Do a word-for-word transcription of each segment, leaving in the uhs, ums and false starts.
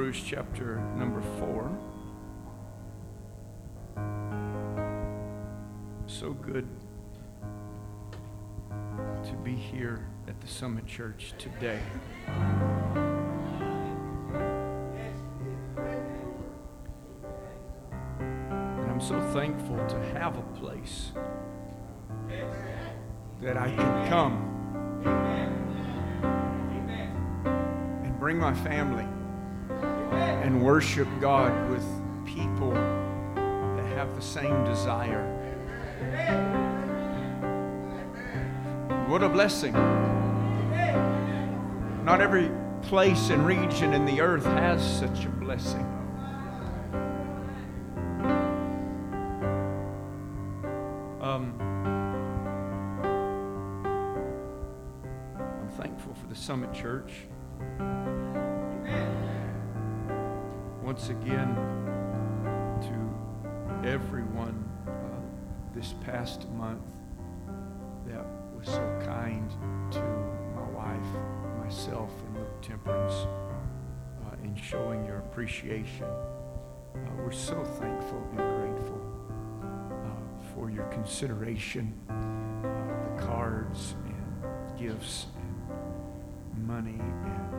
Hebrews chapter number four. So good to be here at the Summit Church today. And I'm so thankful to have a place that I can come and bring my family and worship God with people that have the same desire. What a blessing. Not every place and region in the earth has such a blessing. Um, I'm thankful for the Summit Church. Once again, to everyone uh, this past month that was so kind to my wife, myself, and Luke Temperance uh, in showing your appreciation. Uh, we're so thankful and grateful uh, for your consideration, uh, the cards and gifts and money, and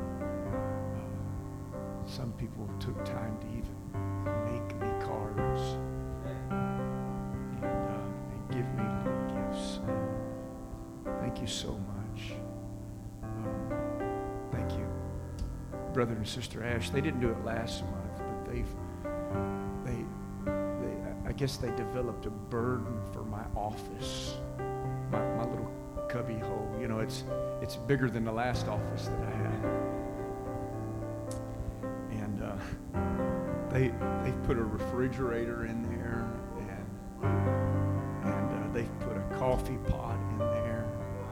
uh, some people took time to even make me cards and, uh, and give me little gifts. Thank you so much. Um, thank you, Brother and Sister Ash. They didn't do it last month, but they've, they, they, I guess they developed a burden for my office, my, my little cubby hole. You know, it's it's bigger than the last office that I had, and uh, they they've put a refrigerator in there, and and uh, they've put a coffee pot in there.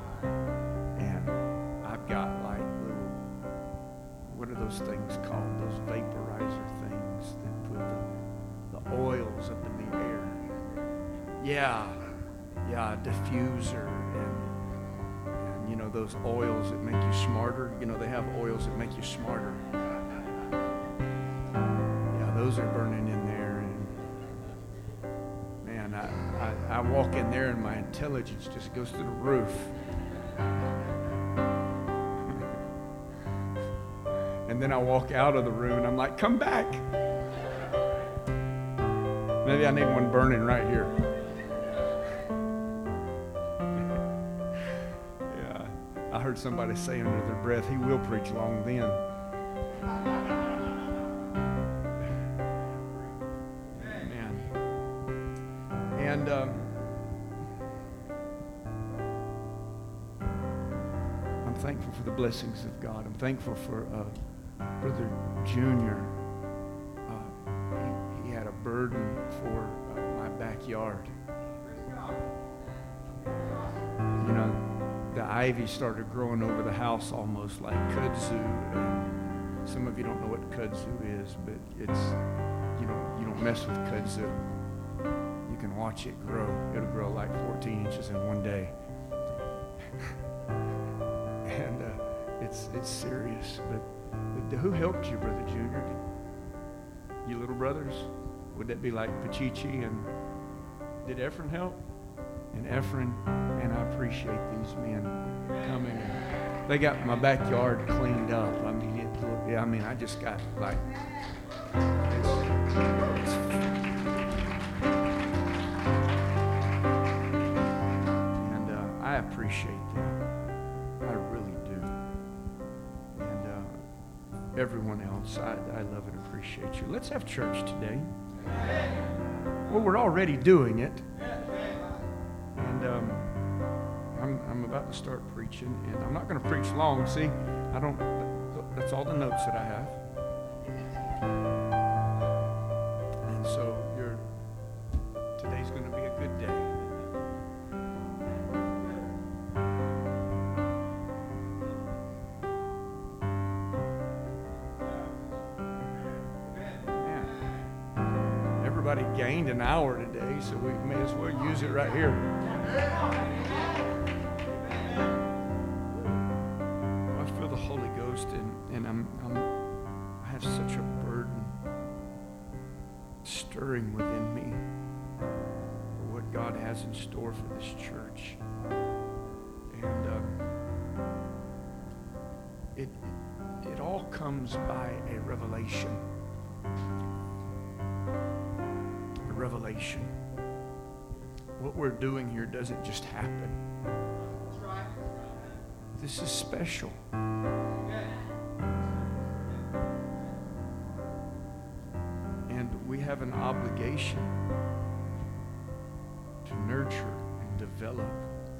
And I've got like little, what are those things called? Those vaporizer things that put the, the oils up in the air. Yeah, yeah, a diffuser and, and, you know, those oils that make you smarter. You know, they have oils that make you smarter. Yeah, those are burning in there. And man, I, I, I walk in there and my intelligence just goes through the roof. And then I walk out of the room and I'm like, come back. Maybe I need one burning right here. Yeah, I heard somebody say under their breath, he will preach long then. Man. And um, I'm thankful for the blessings of God. I'm thankful for uh, Brother Junior. Uh, he, he had a burden for uh, my backyard. You know, the ivy started growing over the house almost like kudzu. And some of you don't know what kudzu is, but it's, you don't, you don't mess with kudzu. You can watch it grow. It'll grow like fourteen inches in one day. and uh, it's it's serious, but who helped you, Brother Junior? Did you little brothers? Would that be like Pachichi? And did Efren help? And Efren, and I appreciate these men coming. They got my backyard cleaned up. I mean, it. Yeah, I mean, I just got like. It's, it's, and uh, I appreciate that. I really do. Everyone else, I, I love and appreciate you. Let's have church today. Well, we're already doing it. And um, I'm, I'm about to start preaching, and I'm not going to preach long. See, I don't, that's all the notes that I have. And so you're, today's going to be a good day. Everybody gained an hour today, so we may as well use it right here. I feel the Holy Ghost, and, and I'm, I'm I have such a burden stirring within me for what God has in store for this church. And um, it, it, it all comes by a revelation. A revelation. What we're doing here doesn't just happen. This is special. And we have an obligation to nurture and develop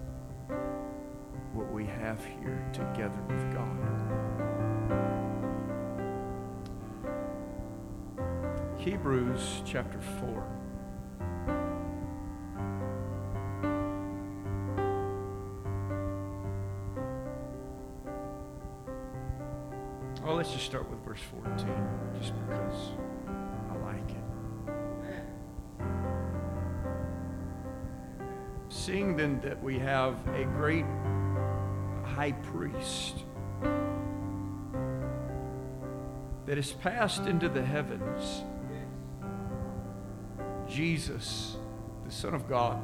what we have here together with God. Hebrews chapter four. Well, let's just start with verse fourteen, just because I like it. Seeing then that we have a great high priest that is passed into the heavens, Jesus, the Son of God,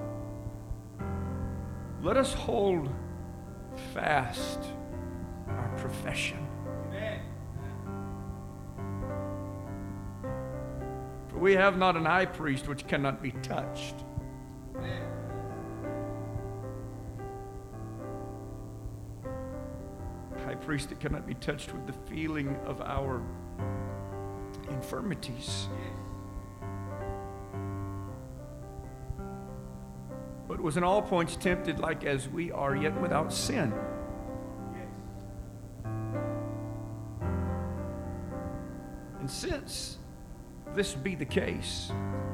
let us hold fast our profession. For we have not an high priest which cannot be touched. High priest that cannot be touched with the feeling of our infirmities. But was in all points tempted like as we are, yet without sin. And since this be the case,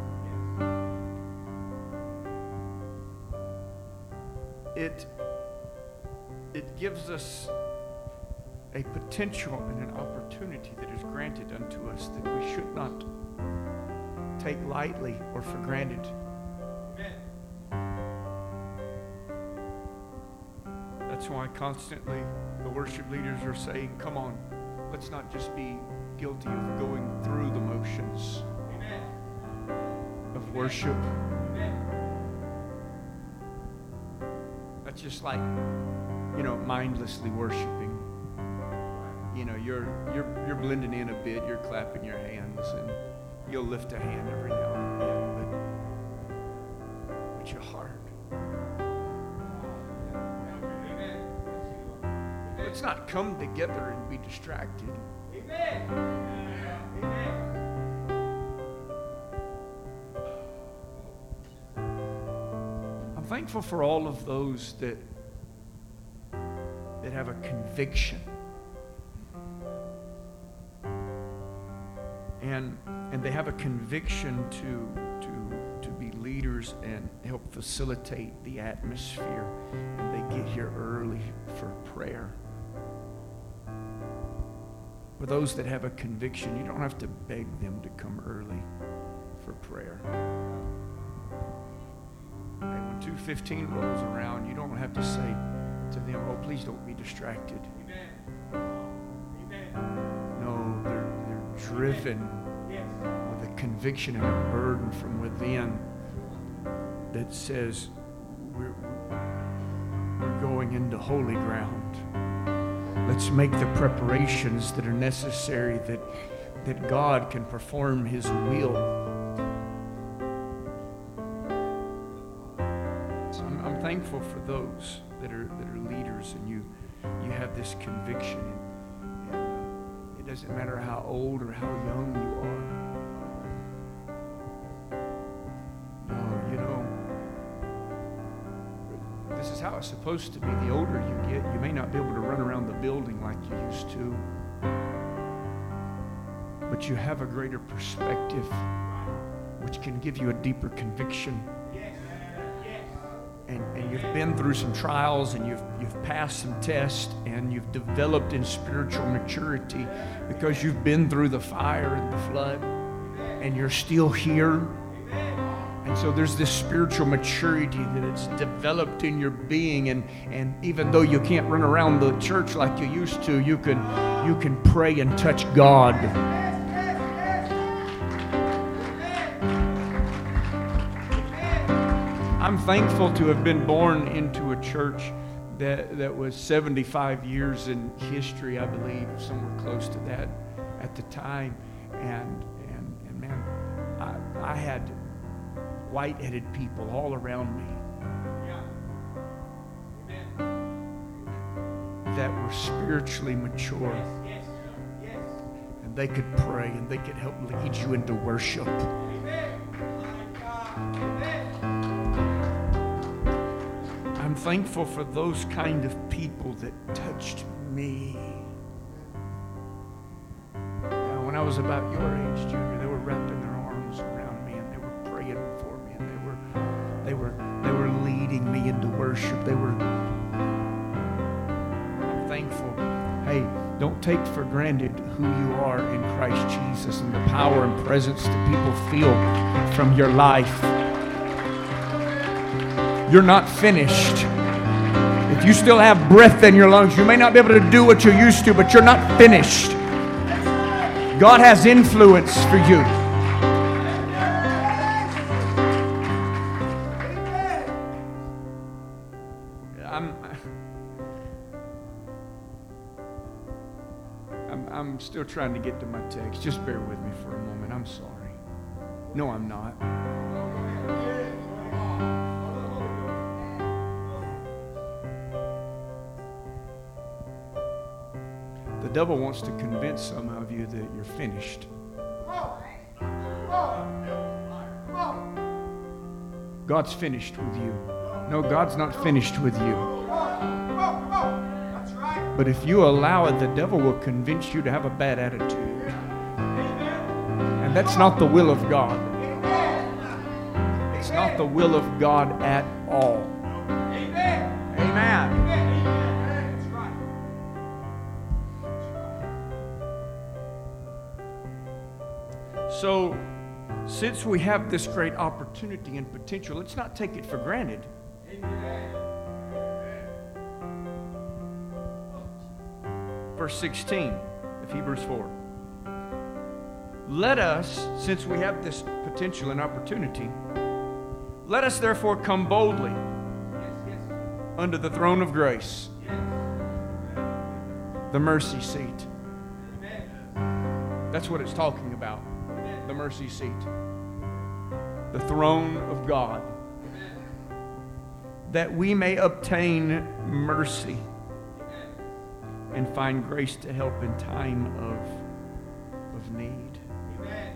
it, it gives us a potential and an opportunity that is granted unto us that we should not take lightly or for granted. That's why constantly the worship leaders are saying, come on, let's not just be guilty of going through the motions Amen. Of worship. Amen. That's just like, you know, mindlessly worshiping. You know, you're you're you're blending in a bit, you're clapping your hands, and you'll lift a hand every now and then, but, but your heart. Let's not come together and be distracted. Amen. Amen. I'm thankful for all of those that that have a conviction. And and they have a conviction to to to be leaders and help facilitate the atmosphere. And they get here early for prayer. For those that have a conviction, you don't have to beg them to come early for prayer. And when two fifteen rolls around, you don't have to say to them, oh, please don't be distracted. Amen. Amen. No, they're, they're driven yes. with a conviction and a burden from within that says, we're, we're going into holy ground. Let's make the preparations that are necessary that, that God can perform His will. So I'm, I'm thankful for those that are that are leaders, and you you have this conviction. And, and uh, it doesn't matter how old or how young you are. No, you know, this is how it's supposed to be. The older you get, you may not be able to run around the building like you used to, but you have a greater perspective, which can give you a deeper conviction. And, and you've been through some trials, and you've you've passed some tests, and you've developed in spiritual maturity because you've been through the fire and the flood, and you're still here. And so there's this spiritual maturity that it's developed in your being, and, and even though you can't run around the church like you used to, you can you can pray and touch God. I'm thankful to have been born into a church that, that was seventy-five years in history, I believe, somewhere close to that at the time. And, and, and man, I, I had white-headed people all around me that were spiritually mature. Yes, yes, yes. And they could pray and they could help lead you into worship. Amen. I'm thankful for those kind of people that touched me. Now, when I was about your age, Junior, they were wrapping their arms around me and they were praying for me and they were they were they were leading me into worship. They were thankful. Hey, don't take for granted who you are in Christ Jesus and the power and presence that people feel from your life. You're not finished. If you still have breath in your lungs, you may not be able to do what you used to, but you're not finished. God has influence for you. I'm still trying to get to my text. Just bear with me for a moment. I'm sorry. No, I'm not. The devil wants to convince some of you that you're finished. God's finished with you. No, God's not finished with you. But if you allow it, the devil will convince you to have a bad attitude. And that's not the will of God. It's not the will of God at all. Amen. So, since we have this great opportunity and potential, let's not take it for granted. Verse sixteen of Hebrews four. Let us, since we have this potential and opportunity, let us therefore come boldly yes, yes. under the throne of grace, yes. the mercy seat. Amen. That's what it's talking about, Amen. the mercy seat. The throne of God. Amen. That we may obtain mercy and find grace to help in time of, of need. Amen.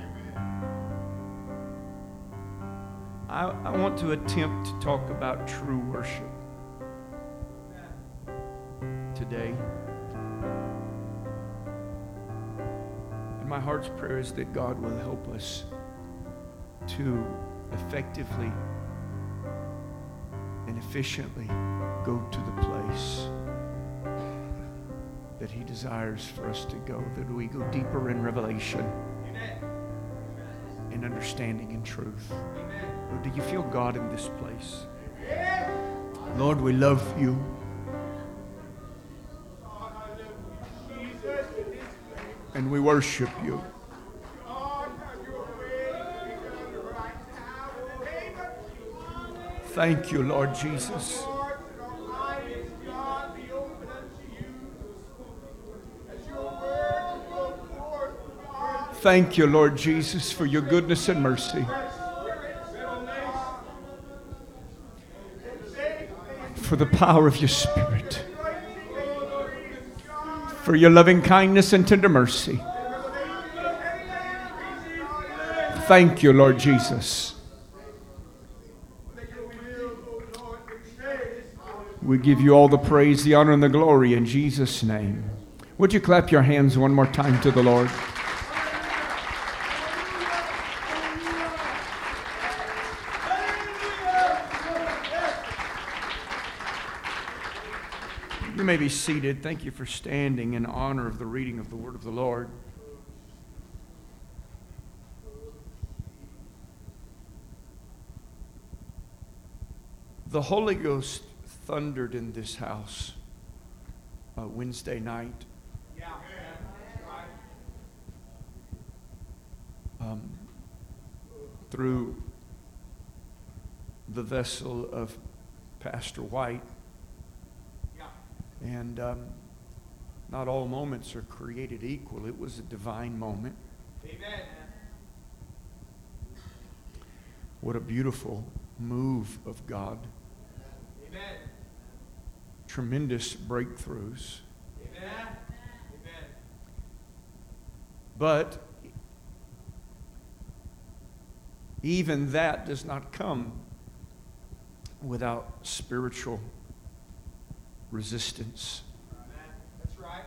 I, I want to attempt to talk about true worship today. And my heart's prayer is that God will help us to effectively and efficiently go to the place that He desires for us to go, that we go deeper in revelation, Amen. in understanding and truth. Amen. Lord, do you feel God in this place? Yes. Lord, we love you. And we worship you. Thank you, Lord Jesus. Thank you, Lord Jesus, for your goodness and mercy. For the power of your Spirit. For your loving kindness and tender mercy. Thank you, Lord Jesus. We give you all the praise, the honor, and the glory in Jesus' name. Would you clap your hands one more time to the Lord? You may be seated. Thank you for standing in honor of the reading of the word of the Lord. The Holy Ghost thundered in this house uh, Wednesday night. Um, through the vessel of Pastor White. Yeah. And um, not all moments are created equal. It was a divine moment. Amen. What a beautiful move of God. Amen. Tremendous breakthroughs. Amen. Amen. But even that does not come without spiritual resistance. Amen. That's right.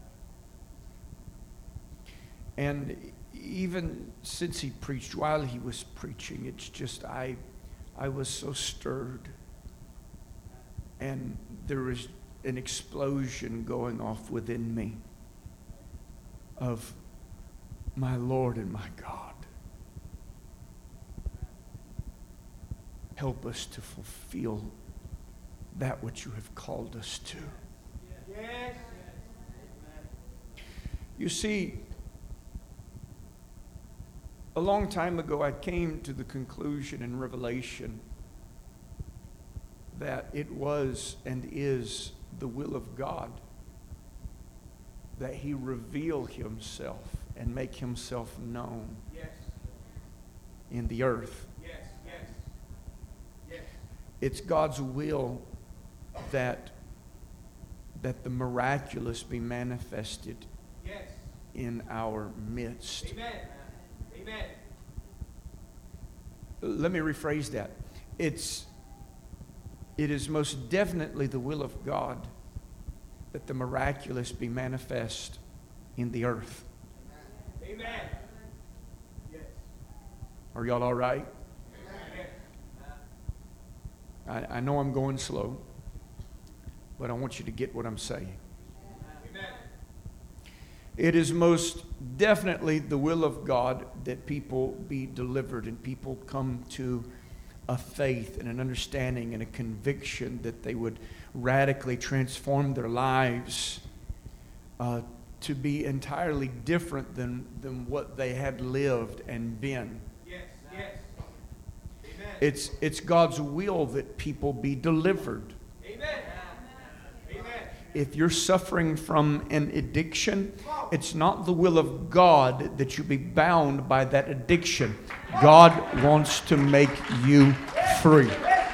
And even since he preached, while he was preaching, it's just, I, I was so stirred. And there was an explosion going off within me of my Lord and my God. Help us to fulfill that which you have called us to. Yes. You see, a long time ago, I came to the conclusion in Revelation that it was and is the will of God that He reveal Himself and make Himself known Yes. in the earth. Yes. Yes. Yes. It's God's will that, that the miraculous be manifested Yes. in our midst. Amen. Amen. Let me rephrase that. It's, it is most definitely the will of God that the miraculous be manifest in the earth. Amen. Yes. Are y'all all right? Amen. I, I know I'm going slow, but I want you to get what I'm saying. Amen. It is most definitely the will of God that people be delivered and people come to a faith and an understanding and a conviction that they would radically transform their lives uh, to be entirely different than, than what they had lived and been. Yes. Yes. Amen. It's, it's God's will that people be delivered. Amen. Amen. If you're suffering from an addiction, it's not the will of God that you be bound by that addiction. God wants to make you free.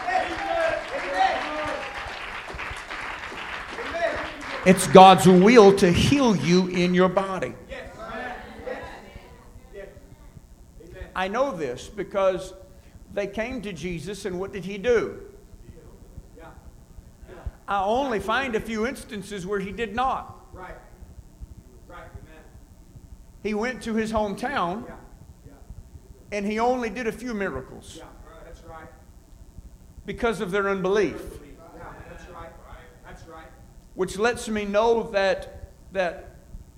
It's God's will to heal you in your body. Yes. Yes. Amen. I know this because they came to Jesus, and what did He do? Yeah. Yeah. I only find a few instances where He did not. Right. Right. Amen. He went to His hometown, Yeah. Yeah. and He only did a few miracles Yeah. That's right. because of their unbelief. Yeah. That's right. That's right. Which lets me know that, that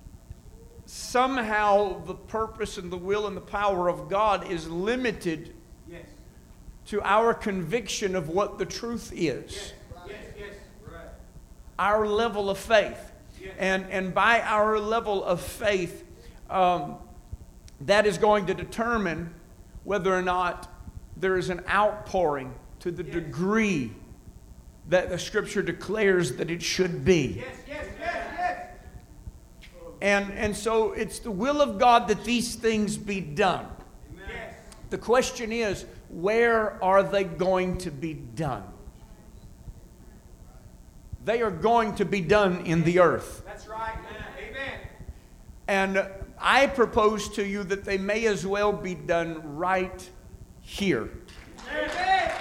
somehow the purpose and the will and the power of God is limited Yes. to our conviction of what the truth is. Yes. Yes. Yes. Right. Our level of faith. Yes. And, and by our level of faith, um, that is going to determine whether or not there is an outpouring to the Yes. degree that the Scripture declares that it should be. Yes. Yes. Yes. Yes. And, and so it's the will of God that these things be done. Amen. Yes. The question is, where are they going to be done? They are going to be done in the earth. That's right. Amen. And I propose to you that they may as well be done right here. Amen.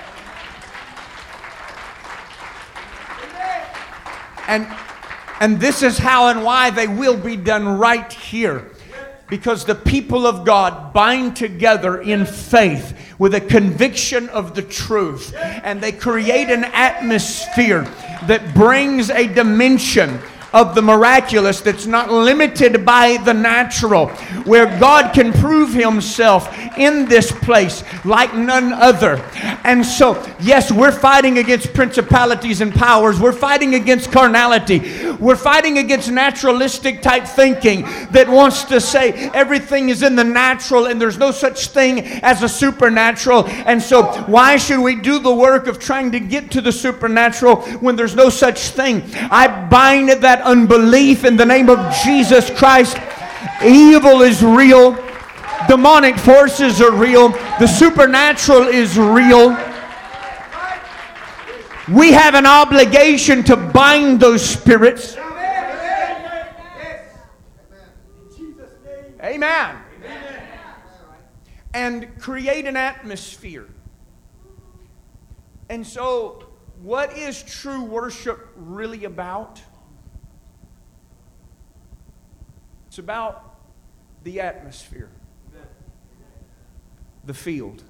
And, and this is how and why they will be done right here. Because the people of God bind together in faith with a conviction of the truth. And they create an atmosphere that brings a dimension of the miraculous that's not limited by the natural, where God can prove Himself in this place like none other. And so, yes, we're fighting against principalities and powers. We're fighting against carnality. We're fighting against naturalistic type thinking that wants to say everything is in the natural and there's no such thing as a supernatural. And so why should we do the work of trying to get to the supernatural when there's no such thing? I bind that unbelief in the name of Jesus Christ. Evil is real. Demonic forces are real. The supernatural is real. We have an obligation to bind those spirits. Amen. And create an atmosphere. And so, what is true worship really about? It's about the atmosphere. The field.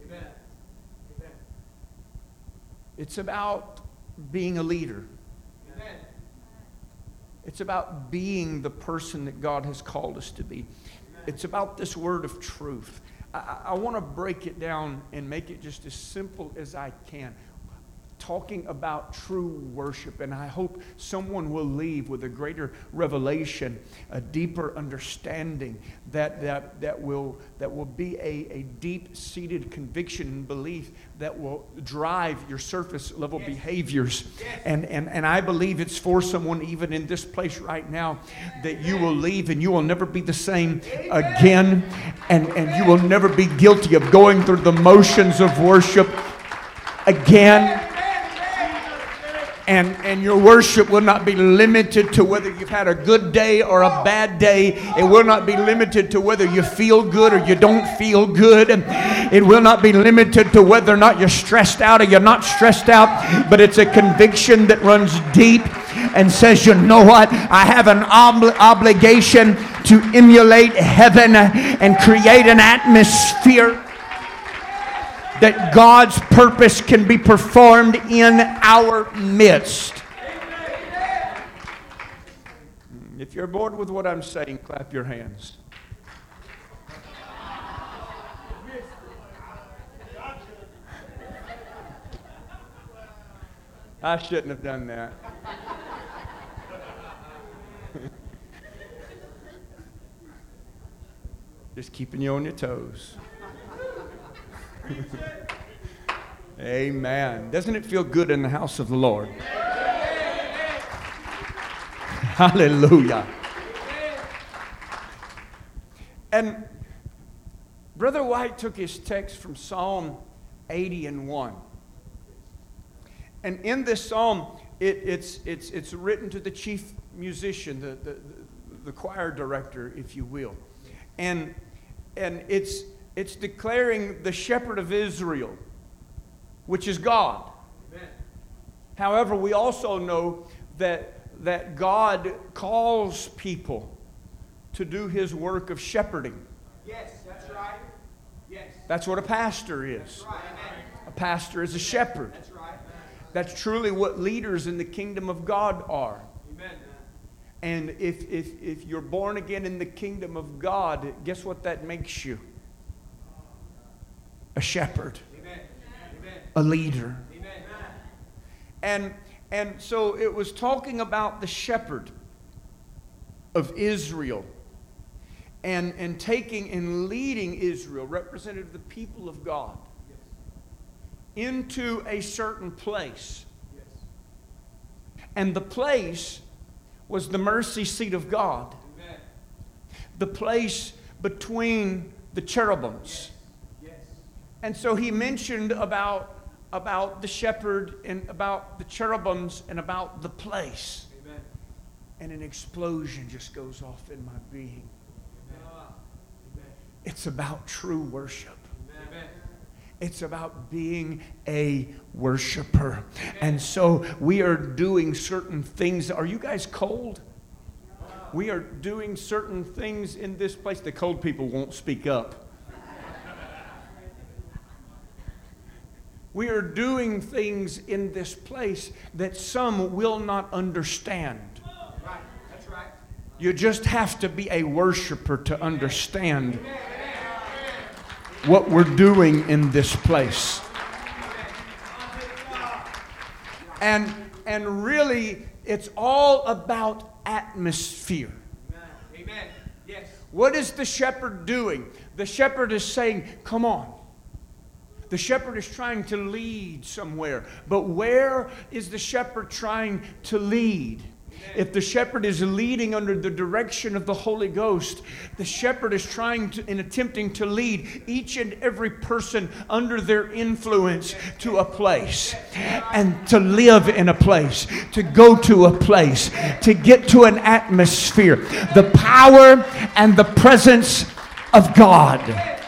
It's about being a leader. Amen. It's about being the person that God has called us to be. Amen. It's about this word of truth. I, I want to break it down and make it just as simple as I can. Talking about true worship, and I hope someone will leave with a greater revelation, a deeper understanding that that that will that will be a, a deep-seated conviction and belief that will drive your surface level yes. behaviors. Yes. And, and and I believe it's for someone even in this place right now that you will leave and you will never be the same again, and, and you will never be guilty of going through the motions of worship again. And, and your worship will not be limited to whether you've had a good day or a bad day. It will not be limited to whether you feel good or you don't feel good. It will not be limited to whether or not you're stressed out or you're not stressed out. But it's a conviction that runs deep and says, you know what? I have an ob- obligation to emulate heaven and create an atmosphere that God's purpose can be performed in our midst. If you're bored with what I'm saying, clap your hands. I shouldn't have done that. Just keeping you on your toes. Amen. Doesn't it feel good in the house of the Lord? Hallelujah. And Brother White took his text from Psalm eighty and one. And in this psalm, it, it's, it's, it's written to the chief musician, the, the, the choir director, if you will. And, and it's, it's declaring the shepherd of Israel, which is God. Amen. However, we also know that, that God calls people to do his work of shepherding. Yes, that's right. Yes. That's what a pastor is. That's right. Amen. A pastor is a shepherd. That's right. That's truly what leaders in the kingdom of God are. Amen. And if, if, if you're born again in the kingdom of God, guess what that makes you? A shepherd. Amen. Amen. A leader. Amen. And, and so it was talking about the shepherd of Israel and, and taking and leading Israel, representative of the people of God, into a certain place. Yes. And the place was the mercy seat of God. Amen. The place between the cherubims. Yes. And so he mentioned about, about the shepherd and about the cherubims and about the place. Amen. And an explosion just goes off in my being. Amen. It's about true worship. Amen. It's about being a worshiper. And so we are doing certain things. Are you guys cold? We are doing certain things in this place. The cold people won't speak up. We are doing things in this place that some will not understand. Right. That's right. You just have to be a worshiper to understand what we're doing in this place. And, and really, it's all about atmosphere. Amen. Yes. What is the shepherd doing? The shepherd is saying, come on. The shepherd is trying to lead somewhere. But where is the shepherd trying to lead? If the shepherd is leading under the direction of the Holy Ghost, the shepherd is trying to, in attempting to lead each and every person under their influence to a place, and to live in a place, to go to a place, to get to an atmosphere. The power and the presence of God.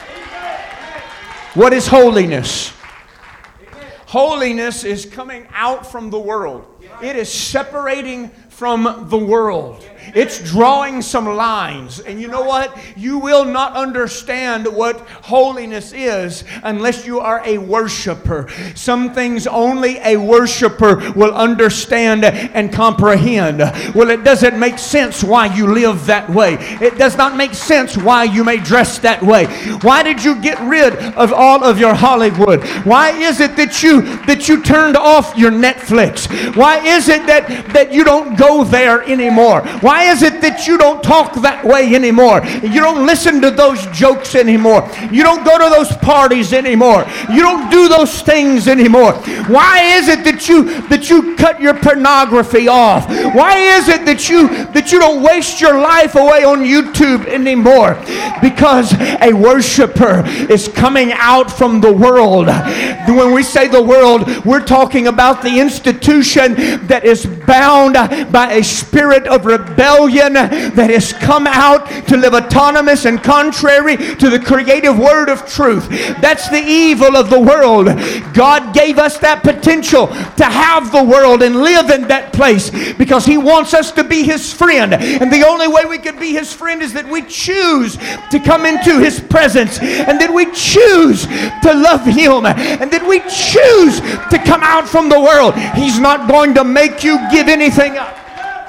What is holiness? Holiness is coming out from the world. It is separating from the world. It's drawing some lines. And you know what? You will not understand what holiness is unless you are a worshiper. Some things only a worshiper will understand and comprehend. Well, it doesn't make sense why you live that way. It does not make sense why you may dress that way. Why did you get rid of all of your Hollywood? Why is it that you that you turned off your Netflix? Why is it that, that you don't go there anymore? Why is it that you don't talk that way anymore? You don't listen to those jokes anymore. You don't go to those parties anymore. You don't do those things anymore. Why is it that you that you cut your pornography off? Why is it that you that you don't waste your life away on YouTube anymore? Because a worshiper is coming out from the world. When we say the world, we're talking about the institution that is bound by a spirit of rebellion that has come out to live autonomous and contrary to the creative word of truth. That's the evil of the world. God gave us that potential to have the world and live in that place because He wants us to be His friend. And the only way we can be His friend is that we choose to come into His presence, and that we choose to love Him, and that we choose to come out from the world. He's not going to make you give anything up.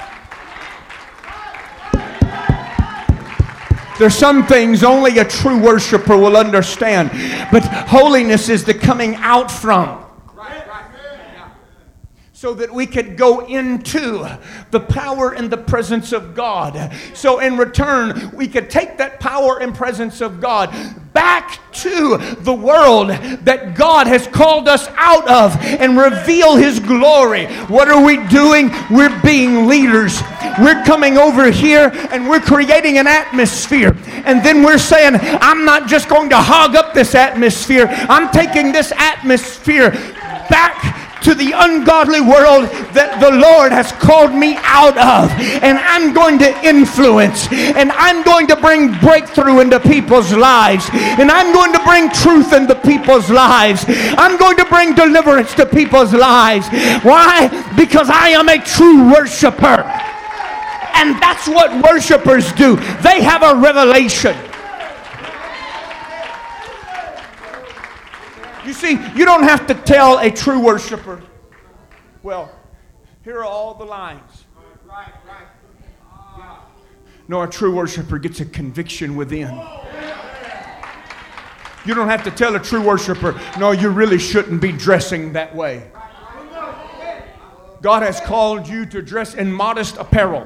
There's some things only a true worshiper will understand. But holiness is the coming out from. So that we could go into the power and the presence of God. So in return, we could take that power and presence of God back to the world that God has called us out of and reveal His glory. What are we doing? We're being leaders. We're coming over here and we're creating an atmosphere. And then we're saying, I'm not just going to hog up this atmosphere. I'm taking this atmosphere back to the ungodly world that the Lord has called me out of. And I'm going to influence. And I'm going to bring breakthrough into people's lives. And I'm going to bring truth into people's lives. I'm going to bring deliverance to people's lives. Why? Because I am a true worshiper. And that's what worshipers do. They have a revelation. You see, you don't have to tell a true worshiper, well, here are all the lines. Right, right. Yeah. No, a true worshiper gets a conviction within. You don't have to tell a true worshiper, no, you really shouldn't be dressing that way. God has called you to dress in modest apparel.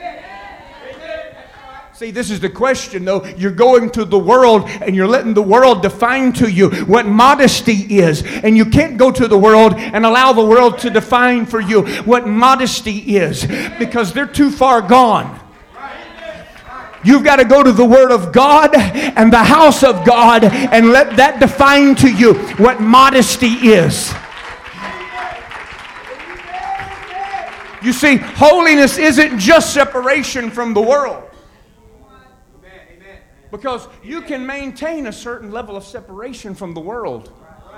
See, this is the question, though. You're going to the world and you're letting the world define to you what modesty is. And you can't go to the world and allow the world to define for you what modesty is, because they're too far gone. You've got to go to the Word of God and the house of God and let that define to you what modesty is. You see, holiness isn't just separation from the world. Because you can maintain a certain level of separation from the world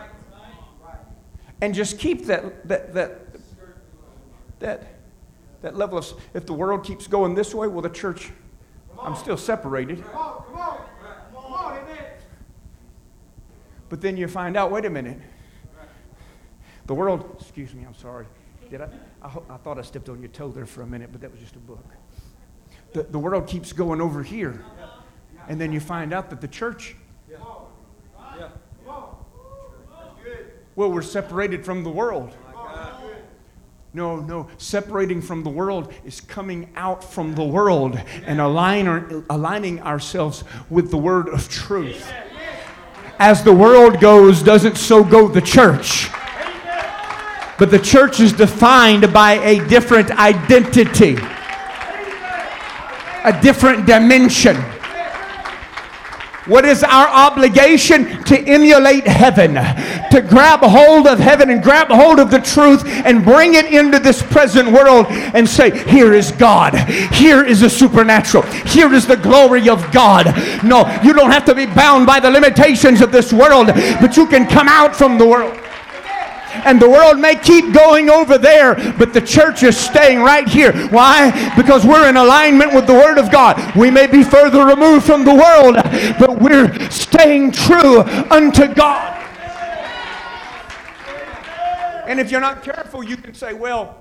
and just keep that that that that that level of. If the world keeps going this way, well, the church, I'm still separated. But then you find out, wait a minute, the world. Excuse me, I'm sorry. Did I? I, ho- I thought I stepped on your toe there for a minute, but that was just a book. The the world keeps going over here. And then you find out that the church, Yeah. Yeah. well, we're separated from the world. No, no. Separating from the world is coming out from the world and align, aligning ourselves with the word of truth. As the world goes, doesn't so go the church. But the church is defined by a different identity, a different dimension. What is our obligation? To emulate heaven, to grab hold of heaven and grab hold of the truth and bring it into this present world and say, here is God. Here is the supernatural. Here is the glory of God. No, you don't have to be bound by the limitations of this world, but you can come out from the world. And the world may keep going over there, but the church is staying right here. Why? Because we're in alignment with the Word of God. We may be further removed from the world, but we're staying true unto God. And if you're not careful, you can say, well,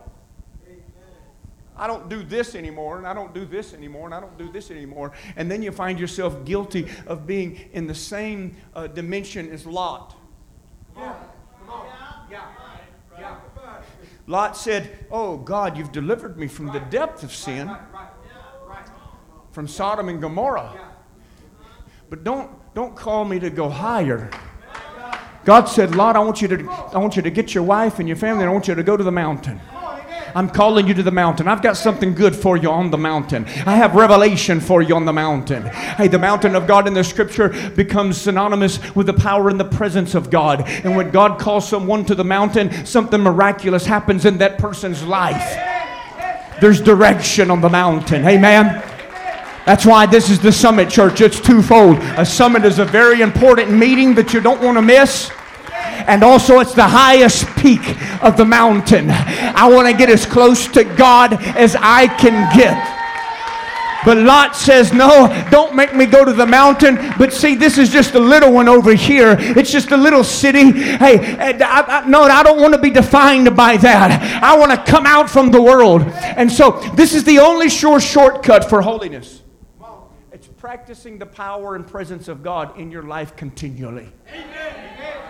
I don't do this anymore, and I don't do this anymore, and I don't do this anymore. And then you find yourself guilty of being in the same uh, dimension as Lot. Yeah. Come on. Yeah. Yeah. Lot said, oh God, you've delivered me from the depth of sin, Right, right, right. from Sodom and Gomorrah. But don't, don't call me to go higher. God said, Lot, I want you to, I want you to get your wife and your family, and I want you to go to the mountain. I'm calling you to the mountain. I've got something good for you on the mountain. I have revelation for you on the mountain. Hey, the mountain of God in the scripture becomes synonymous with the power and the presence of God. And when God calls someone to the mountain, something miraculous happens in that person's life. There's direction on the mountain. Amen. That's why this is the summit, church. It's twofold. A summit is a very important meeting that you don't want to miss. And also it's the highest peak of the mountain. I want to get as close to God as I can get. But Lot says, no, don't make me go to the mountain. But see, this is just a little one over here. It's just a little city. Hey, I, I, no, I don't want to be defined by that. I want to come out from the world. And so this is the only sure shortcut for holiness. It's practicing the power and presence of God in your life continually. Amen.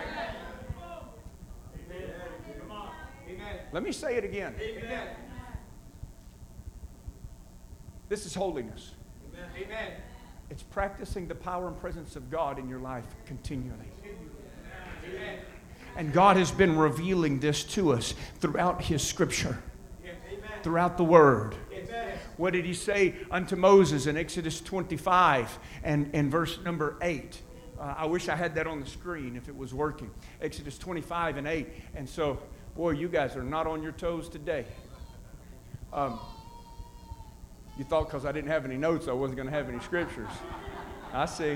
Let me say it again. Amen. This is holiness. Amen. It's practicing the power and presence of God in your life continually. Amen. And God has been revealing this to us throughout His Scripture, Amen. throughout the Word. Amen. What did He say unto Moses in Exodus twenty-five and, and verse number eight? Uh, I wish I had that on the screen if it was working. Exodus twenty-five and eight. And so, boy, you guys are not on your toes today. Um, you thought because I didn't have any notes, I wasn't going to have any scriptures. I see.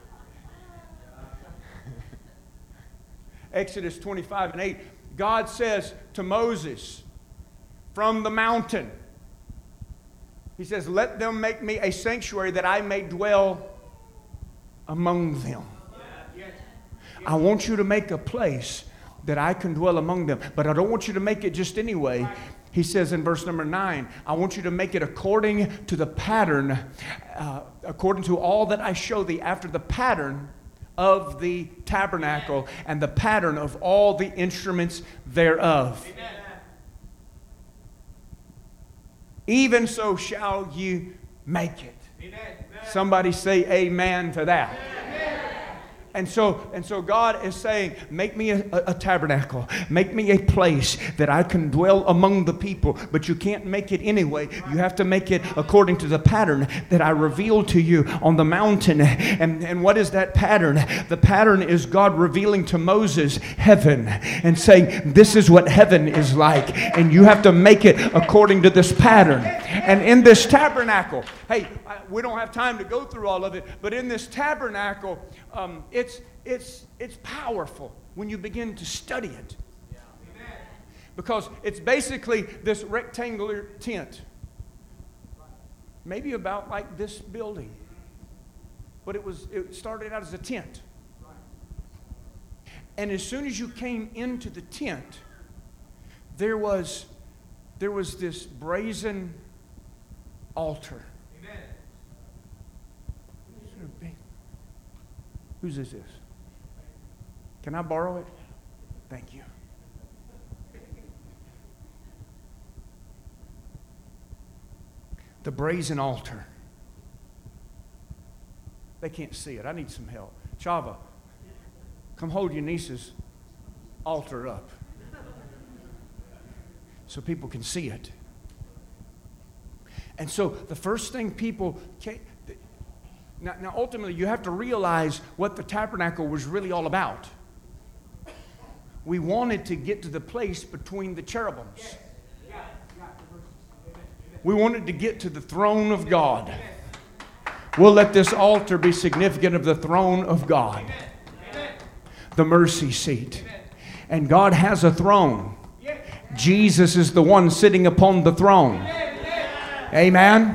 Exodus twenty-five and eight. God says to Moses from the mountain, He says, let them make me a sanctuary that I may dwell among them. I want you to make a place that I can dwell among them. But I don't want you to make it just anyway. He says in verse number nine, I want you to make it according to the pattern, uh, according to all that I show thee, after the pattern of the tabernacle and the pattern of all the instruments thereof. Amen. Even so shall you make it. Amen. Somebody say amen to that. Amen. And so, and so God is saying, make me a, a, a tabernacle. Make me a place that I can dwell among the people. But you can't make it anyway. You have to make it according to the pattern that I revealed to you on the mountain. And, and what is that pattern? The pattern is God revealing to Moses heaven and saying, this is what heaven is like. And you have to make it according to this pattern. And in this tabernacle, hey, we don't have time to go through all of it, but in this tabernacle, um, it's it's it's powerful when you begin to study it, because it's basically this rectangular tent, maybe about like this building, but it was it started out as a tent, and as soon as you came into the tent, there was there was this brazen altar. Whose is this? Can I borrow it? Thank you. The brazen altar. They can't see it. I need some help. Chava, come hold your niece's altar up so people can see it. And so the first thing people can't, now, now ultimately you have to realize what the tabernacle was really all about. We wanted to get to the place between the cherubims. We wanted to get to the throne of God. We'll let this altar be significant of the throne of God. The mercy seat. And God has a throne. Jesus is the one sitting upon the throne. Amen.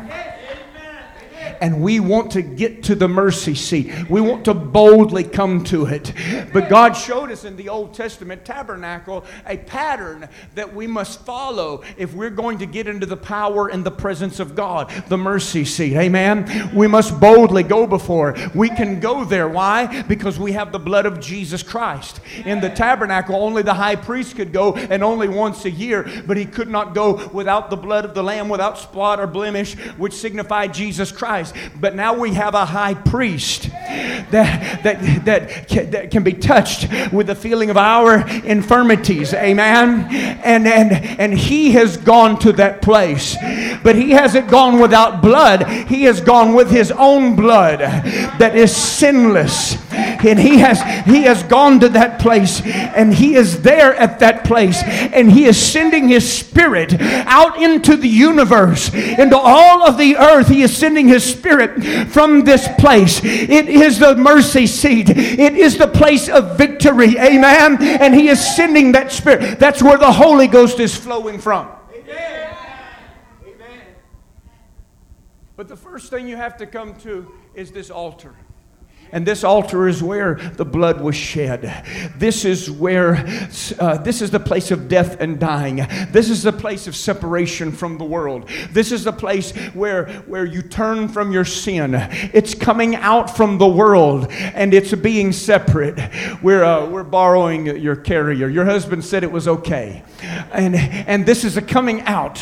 And we want to get to the mercy seat. We want to boldly come to it. But God showed us in the Old Testament tabernacle a pattern that we must follow if we're going to get into the power and the presence of God. The mercy seat. Amen. We must boldly go before. We can go there. Why? Because we have the blood of Jesus Christ. In the tabernacle, only the high priest could go, and only once a year. But he could not go without the blood of the Lamb, without spot or blemish, which signified Jesus Christ. But now we have a high priest that, that, that, can, that can be touched with the feeling of our infirmities. Amen. And, and, and he has gone to that place. But he hasn't gone without blood. He has gone with his own blood that is sinless. And he has, he has gone to that place. And he is there at that place. And he is sending his spirit out into the universe, into all of the earth. He is sending his spirit from this place. It is the mercy seat. It is the place of victory. Amen. And he is sending that spirit. That's where the Holy Ghost is flowing from. Amen. Amen. But the first thing you have to come to is this altar. And this altar is where the blood was shed. This is where, uh, this is the place of death and dying. This is the place of separation from the world. This is the place where, where you turn from your sin. It's coming out from the world, and it's being separate. We're, uh, we're borrowing your carrier. Your husband said it was okay. And, and this is a coming out.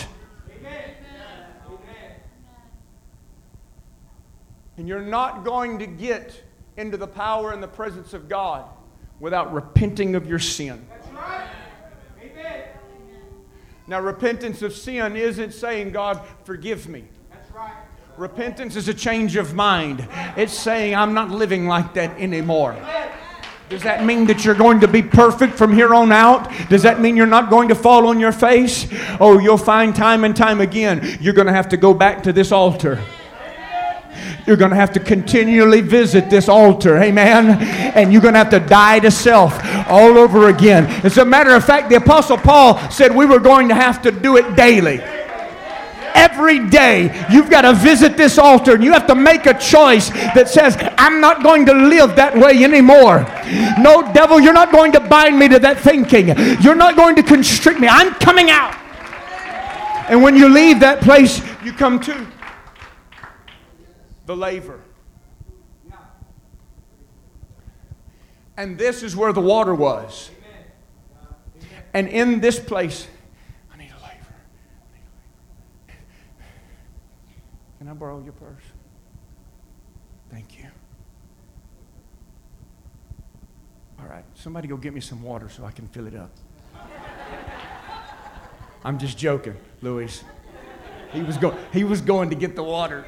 And you're not going to get into the power and the presence of God without repenting of your sin. That's right. Amen. Now, repentance of sin isn't saying, God, forgive me. That's right. Repentance is a change of mind. It's saying, I'm not living like that anymore. Does that mean that you're going to be perfect from here on out? Does that mean you're not going to fall on your face? Oh, you'll find time and time again, you're going to have to go back to this altar. You're going to have to continually visit this altar. Amen. And you're going to have to die to self all over again. As a matter of fact, the Apostle Paul said we were going to have to do it daily. Every day you've got to visit this altar, and you have to make a choice that says, I'm not going to live that way anymore. No, devil, you're not going to bind me to that thinking. You're not going to constrict me. I'm coming out. And when you leave that place, you come to the laver. And this is where the water was. And in this place, I need a laver. Can I borrow your purse? Thank you. All right, somebody go get me some water so I can fill it up. I'm just joking, Louis. He was going. He was going to get the water.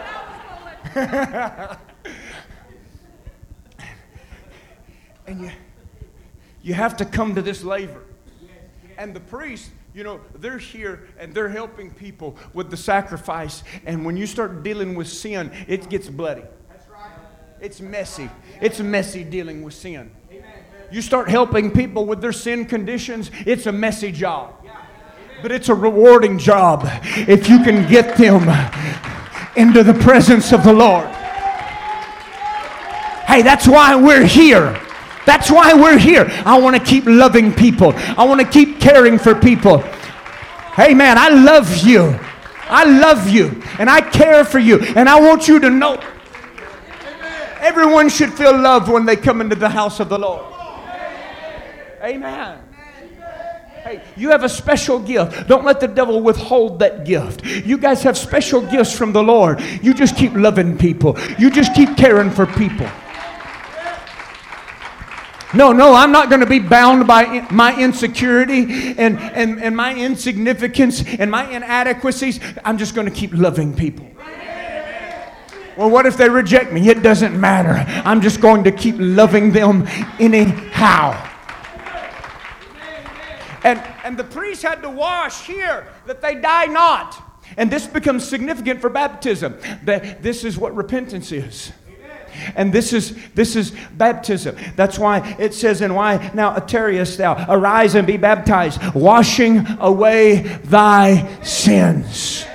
And you, you have to come to this laver. And the priests, you know, they're here and they're helping people with the sacrifice. And when you start dealing with sin, it gets bloody. It's messy. It's messy dealing with sin. You start helping people with their sin conditions, it's a messy job. But it's a rewarding job if you can get them into the presence of the Lord. Hey, that's why we're here. That's why we're here. I want to keep loving people. I want to keep caring for people. Hey, man, I love you. I love you. And I care for you. And I want you to know everyone should feel loved when they come into the house of the Lord. Amen. Hey, you have a special gift. Don't let the devil withhold that gift. You guys have special gifts from the Lord. You just keep loving people. You just keep caring for people. No, no, I'm not going to be bound by my insecurity and, and, and my insignificance and my inadequacies. I'm just going to keep loving people. Well, what if they reject me? It doesn't matter. I'm just going to keep loving them anyhow. And, and the priest had to wash here that they die not. And this becomes significant for baptism. That this is what repentance is. And this is this is baptism. That's why it says, and why now Atarius thou, arise and be baptized, washing away thy sins.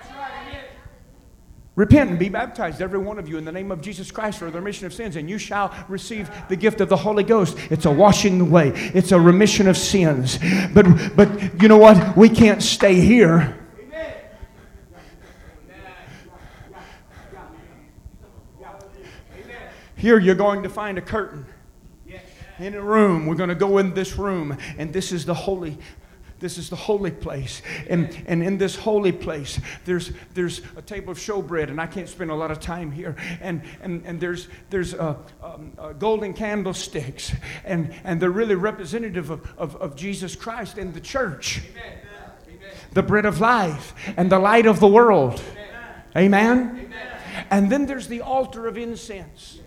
Repent and be baptized, every one of you, in the name of Jesus Christ for the remission of sins, and you shall receive the gift of the Holy Ghost. It's a washing away. It's a remission of sins. But but you know what? We can't stay here. Here you're going to find a curtain in a room. We're going to go in this room, and this is the holy This is the holy place. And, and in this holy place, there's there's a table of showbread, and I can't spend a lot of time here. And and, and there's there's uh, um, uh, golden candlesticks, and, and they're really representative of, of, of Jesus Christ and the church. Amen. The bread of life and the light of the world. Amen. Amen. And then there's the altar of incense,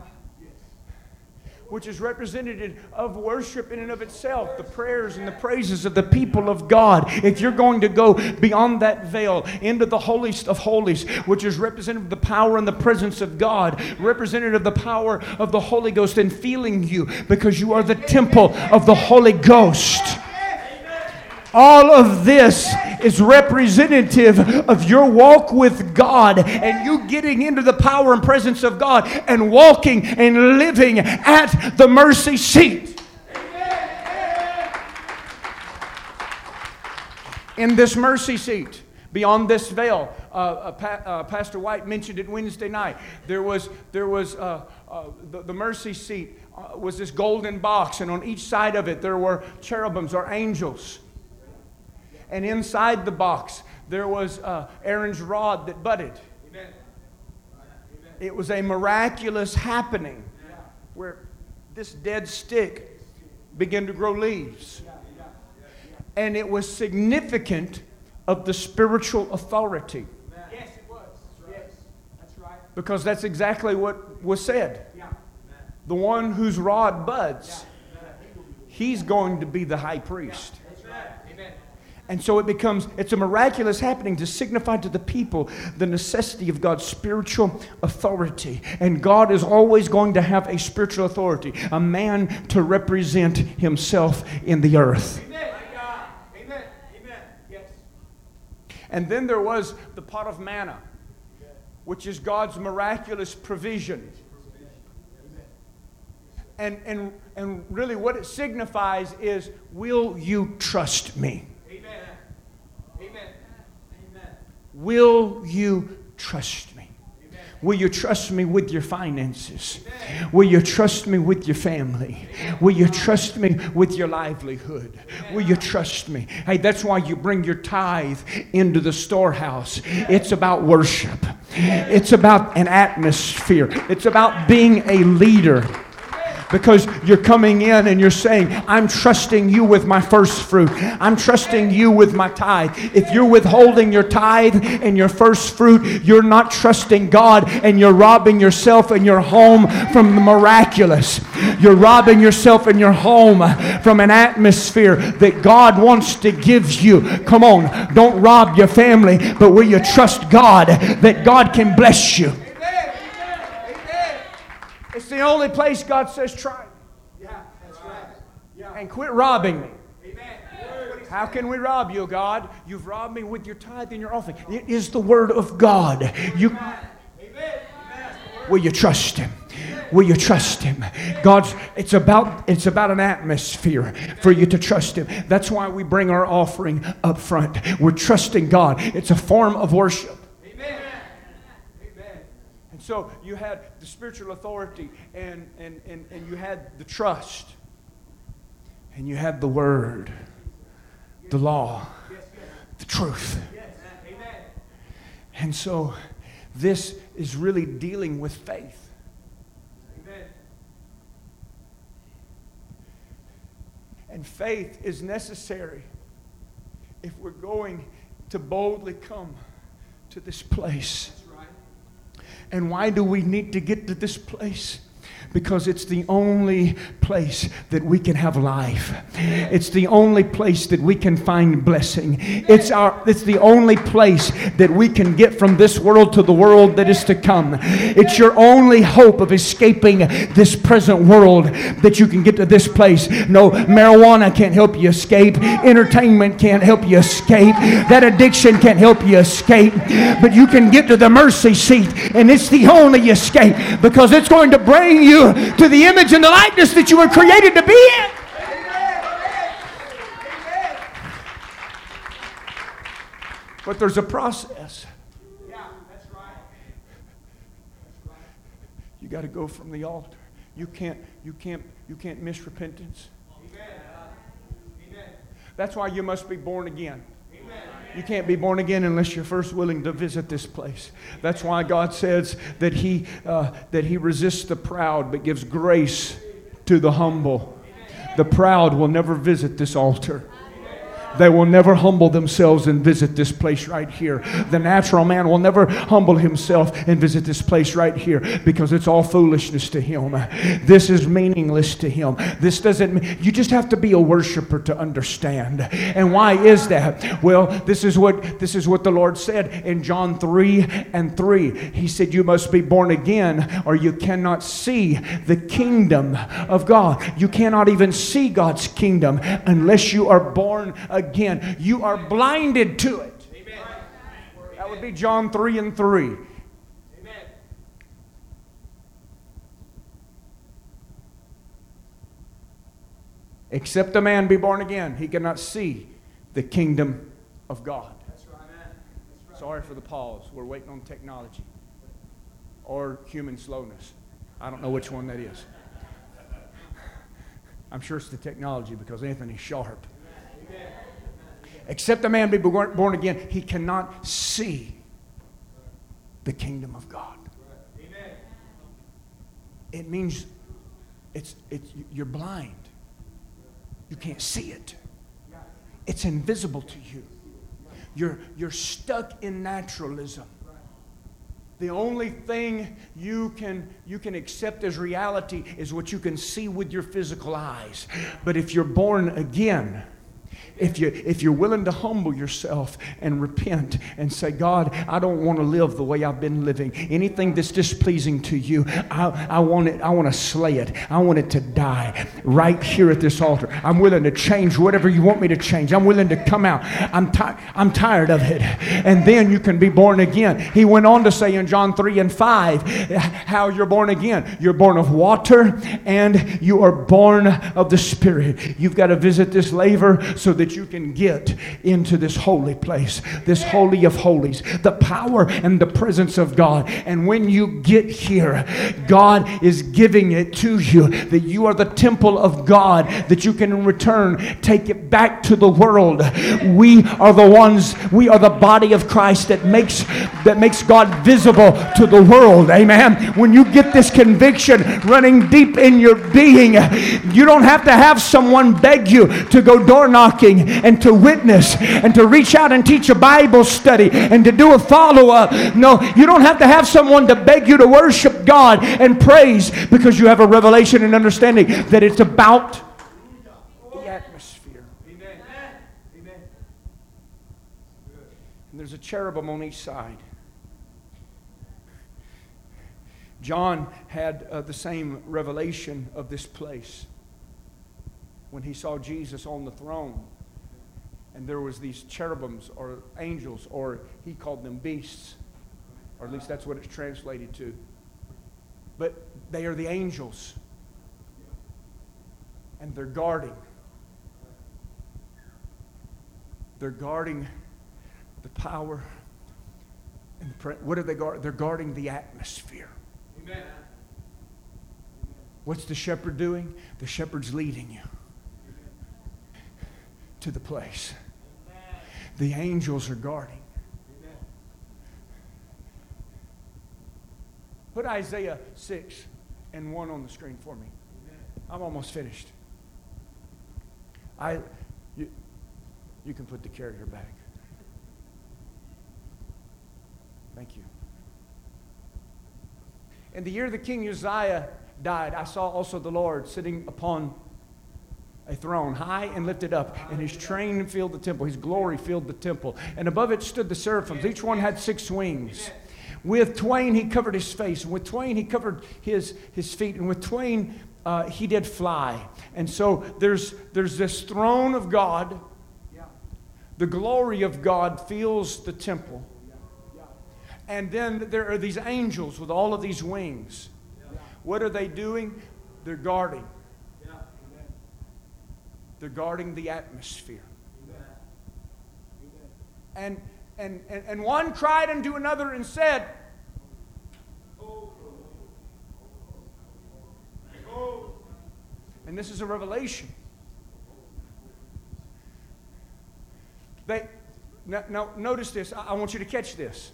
which is representative of worship in and of itself, the prayers and the praises of the people of God. If you're going to go beyond that veil into the holiest of holies, which is representative of the power and the presence of God, representative of the power of the Holy Ghost, and feeling you because you are the temple of the Holy Ghost. All of this is representative of your walk with God and you getting into the power and presence of God and walking and living at the mercy seat. In this mercy seat, beyond this veil, uh, uh, pa- uh, Pastor White mentioned it Wednesday night. There was there was uh, uh, the, the mercy seat uh, was this golden box, and on each side of it there were cherubims or angels. And inside the box, there was uh, Aaron's rod that budded. Amen. It was a miraculous happening where this dead stick began to grow leaves. And it was significant of the spiritual authority. Yes, it was. Yes, that's right. Because that's exactly what was said. The one whose rod buds, he's going to be the high priest. And so it becomes, it's a miraculous happening to signify to the people the necessity of God's spiritual authority. And God is always going to have a spiritual authority, a man to represent himself in the earth. Amen. Amen. Amen. Yes. And then there was the pot of manna, which is God's miraculous provision. And, and, and really what it signifies is, will you trust me? Will you trust me? Amen. Will you trust me with your finances? Amen. Will you trust me with your family? Amen. Will you trust me with your livelihood? Amen. Will you trust me? Hey, that's why you bring your tithe into the storehouse. It's about worship. It's about an atmosphere. It's about being a leader. Because you're coming in and you're saying, I'm trusting you with my first fruit. I'm trusting you with my tithe. If you're withholding your tithe and your first fruit, you're not trusting God, and you're robbing yourself and your home from the miraculous. You're robbing yourself and your home from an atmosphere that God wants to give you. Come on, don't rob your family, but will you trust God that God can bless you? It's the only place God says try. Yeah, that's right. Yeah. And quit robbing me. Amen. How can we rob you, God? You've robbed me with your tithe and your offering. It is the word of God. You, Amen. will you trust Him? Will you trust Him? God's, it's about, it's about an atmosphere for you to trust Him. That's why we bring our offering up front. We're trusting God. It's a form of worship. So you had the spiritual authority, and, and, and, and you had the trust, and you had the word. the law, the truth. And so this is really dealing with faith. And faith is necessary if we're going to boldly come to this place. And why do we need to get to this place? Because it's the only place that we can have life. It's the only place that we can find blessing. It's our it's the only place that we can get from this world to the world that is to come. It's your only hope of escaping this present world that you can get to this place. No, marijuana can't help you escape. Entertainment can't help you escape. That addiction can't help you escape. But you can get to the mercy seat, and it's the only escape, because it's going to bring you to the image and the likeness that you were created to be in. But there's a process. Yeah, that's right. You got to go from the altar. You can't, you can't, you can't miss repentance. Amen. Amen. That's why you must be born again. Amen. You can't be born again unless you're first willing to visit this place. That's why God says that He uh, that He resists the proud but gives grace to the humble. The proud will never visit this altar. They will never humble themselves and visit this place right here. The natural man will never humble himself and visit this place right here, because it's all foolishness to him. This is meaningless to him. This doesn't mean, you just have to be a worshiper to understand. And why is that? Well, this is what this is what the Lord said in John three and three. He said, you must be born again or you cannot see the kingdom of God. You cannot even see God's kingdom unless you are born again. Again, you are blinded to it. Amen. That would be John three and three. Amen. Except a man be born again, he cannot see the kingdom of God. That's right. That's right. Sorry for the pause. We're waiting on technology or human slowness. I don't know which one that is. I'm sure it's the technology, because Anthony's sharp. Amen. Except a man be born again, he cannot see the kingdom of God. Amen. It means it's, it's, you're blind. You can't see it. It's invisible to you. You're, you're stuck in naturalism. The only thing you can, you can accept as reality is what you can see with your physical eyes. But if you're born again, If, you, if you're willing to humble yourself and repent and say, God, I don't want to live the way I've been living. Anything that's displeasing to you, I, I want it. I want to slay it. I want it to die right here at this altar. I'm willing to change whatever you want me to change. I'm willing to come out. I'm, ti- I'm tired of it. And then you can be born again. He went on to say in John three and five how you're born again. You're born of water and you are born of the Spirit. You've got to visit this laver so that you can get into this holy place, this holy of holies, the power and the presence of God. And when you get here, God is giving it to you, that you are the temple of God, that you can in return take it back to the world. We are the ones, we are the body of Christ that makes that makes God visible to the world. Amen. When you get this conviction running deep in your being, you don't have to have someone beg you to go door knocking and to witness and to reach out and teach a Bible study and to do a follow-up. No, you don't have to have someone to beg you to worship God and praise, because you have a revelation and understanding that it's about the atmosphere. Amen. Amen. And there's a cherubim on each side. John had uh, the same revelation of this place when he saw Jesus on the throne. And there was these cherubims or angels, or he called them beasts, or at least that's what it's translated to. But they are the angels, and they're guarding. They're guarding the power. And the pre- what are they guarding? They're guarding the atmosphere. Amen. What's the shepherd doing? The shepherd's leading you to the place. The angels are guarding. Put Isaiah six and one on the screen for me. I'm almost finished. I, you, you can put the carrier back. Thank you. In the year that King Uzziah died, I saw also the Lord sitting upon a throne, high and lifted up, and his train filled the temple. His glory filled the temple. And above it stood the seraphims. Each one had six wings. With twain he covered his face, and with twain he covered his, his feet, and with twain uh, he did fly. And so there's, there's this throne of God. The glory of God fills the temple. And then there are these angels with all of these wings. What are they doing? They're guarding. They're guarding the atmosphere. And, and, and, and one cried unto another and said, and this is a revelation. They, now, now notice this. I, I want you to catch this.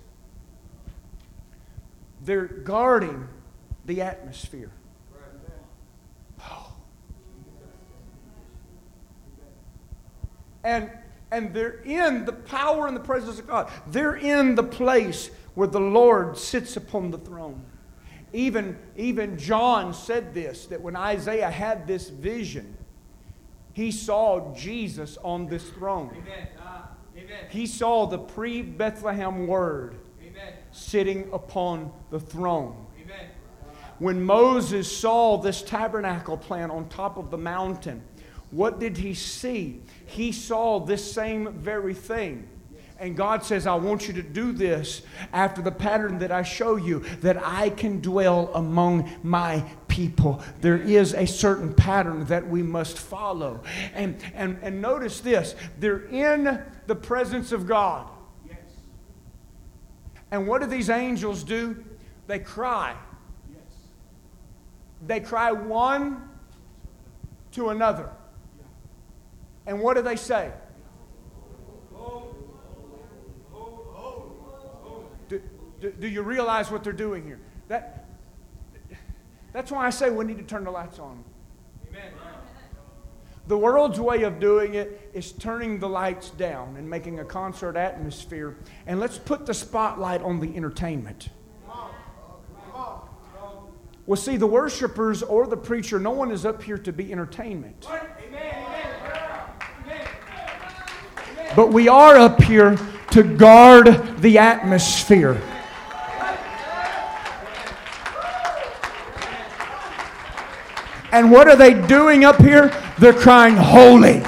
They're guarding the atmosphere. Oh. And, and they're in the power and the presence of God. They're in the place where the Lord sits upon the throne. Even, even John said this, that when Isaiah had this vision, he saw Jesus on this throne. Amen. Uh, amen. He saw the pre-Bethlehem Word Amen. sitting upon the throne. Amen. When Moses saw this tabernacle plan on top of the mountain, what did he see? He saw this same very thing. And God says, I want you to do this after the pattern that I show you, that I can dwell among my people. There is a certain pattern that we must follow. And, and, and notice this, they're in the presence of God. Yes. And what do these angels do? They cry. Yes. They cry one to another. And what do they say? Do, do, do you realize what they're doing here? That, that's why I say we need to turn the lights on. Amen. The world's way of doing it is turning the lights down and making a concert atmosphere. And let's put the spotlight on the entertainment. Well, see, the worshipers or the preacher, no one is up here to be entertainment. But we are up here to guard the atmosphere. And what are they doing up here? They're crying, holy,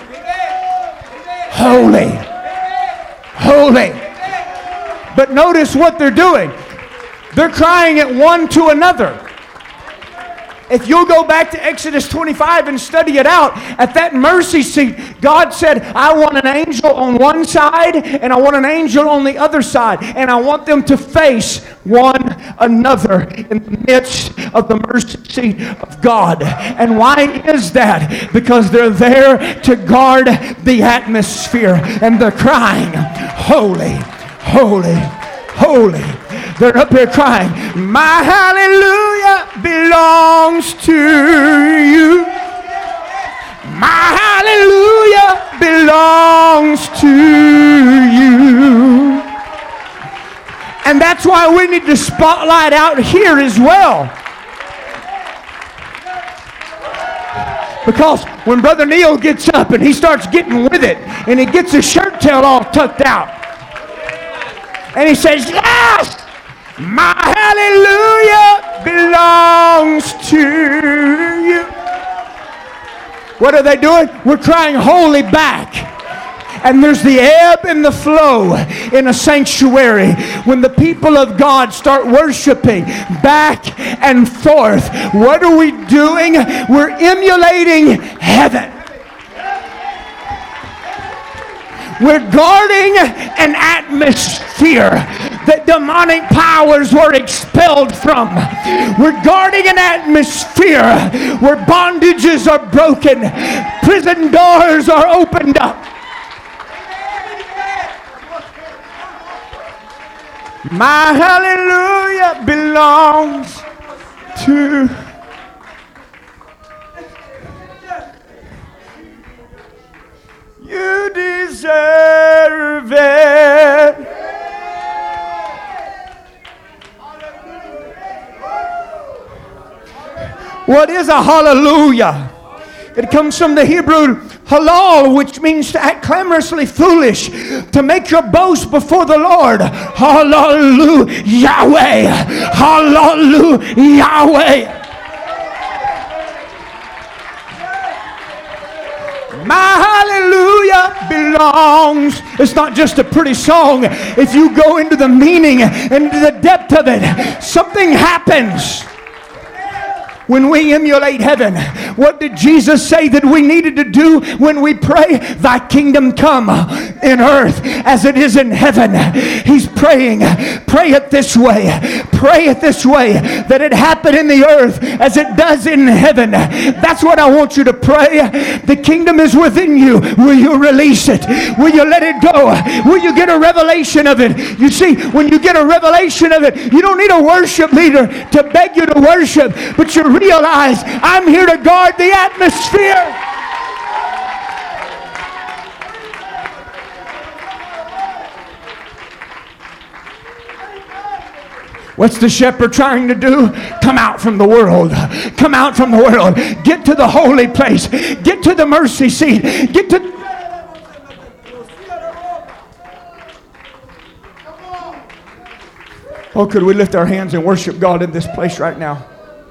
holy, holy. But notice what they're doing. They're crying it one to another. If you'll go back to Exodus twenty-five and study it out, at that mercy seat, God said, I want an angel on one side and I want an angel on the other side. And I want them to face one another in the midst of the mercy seat of God. And why is that? Because they're there to guard the atmosphere. And they're crying, holy, holy, holy. They're up here crying, my hallelujah belongs to you. My hallelujah belongs to you. And that's why we need to spotlight out here as well. Because when Brother Neil gets up and he starts getting with it, and he gets his shirt tail all tucked out, and he says, yes! My hallelujah belongs to you. What are they doing? We're crying holy back. And there's the ebb and the flow in a sanctuary. When the people of God start worshiping back and forth, what are we doing? We're emulating heaven. We're guarding an atmosphere that demonic powers were expelled from. We're guarding an atmosphere where bondages are broken, prison doors are opened up. My hallelujah belongs to you. Deserve it. What is a hallelujah? It comes from the Hebrew halal, which means to act clamorously foolish, to make your boast before the Lord. Hallelujah, Yahweh. Hallelujah, Yahweh. My hallelujah belongs. It's not just a pretty song. If you go into the meaning and into the depth of it, something happens. When we emulate heaven, what did Jesus say that we needed to do when we pray? Thy kingdom come in earth as it is in heaven. He's praying, pray it this way, pray it this way, that it happen in the earth as it does in heaven. That's what I want you to pray. The kingdom is within you. Will you release it? Will you let it go? Will you get a revelation of it? You see, when you get a revelation of it, you don't need a worship leader to beg you to worship, but you realize, I'm here to guard the atmosphere. What's the shepherd trying to do? Come out from the world. Come out from the world. Get to the holy place. Get to the mercy seat. Get to... Oh, could we lift our hands and worship God in this place right now?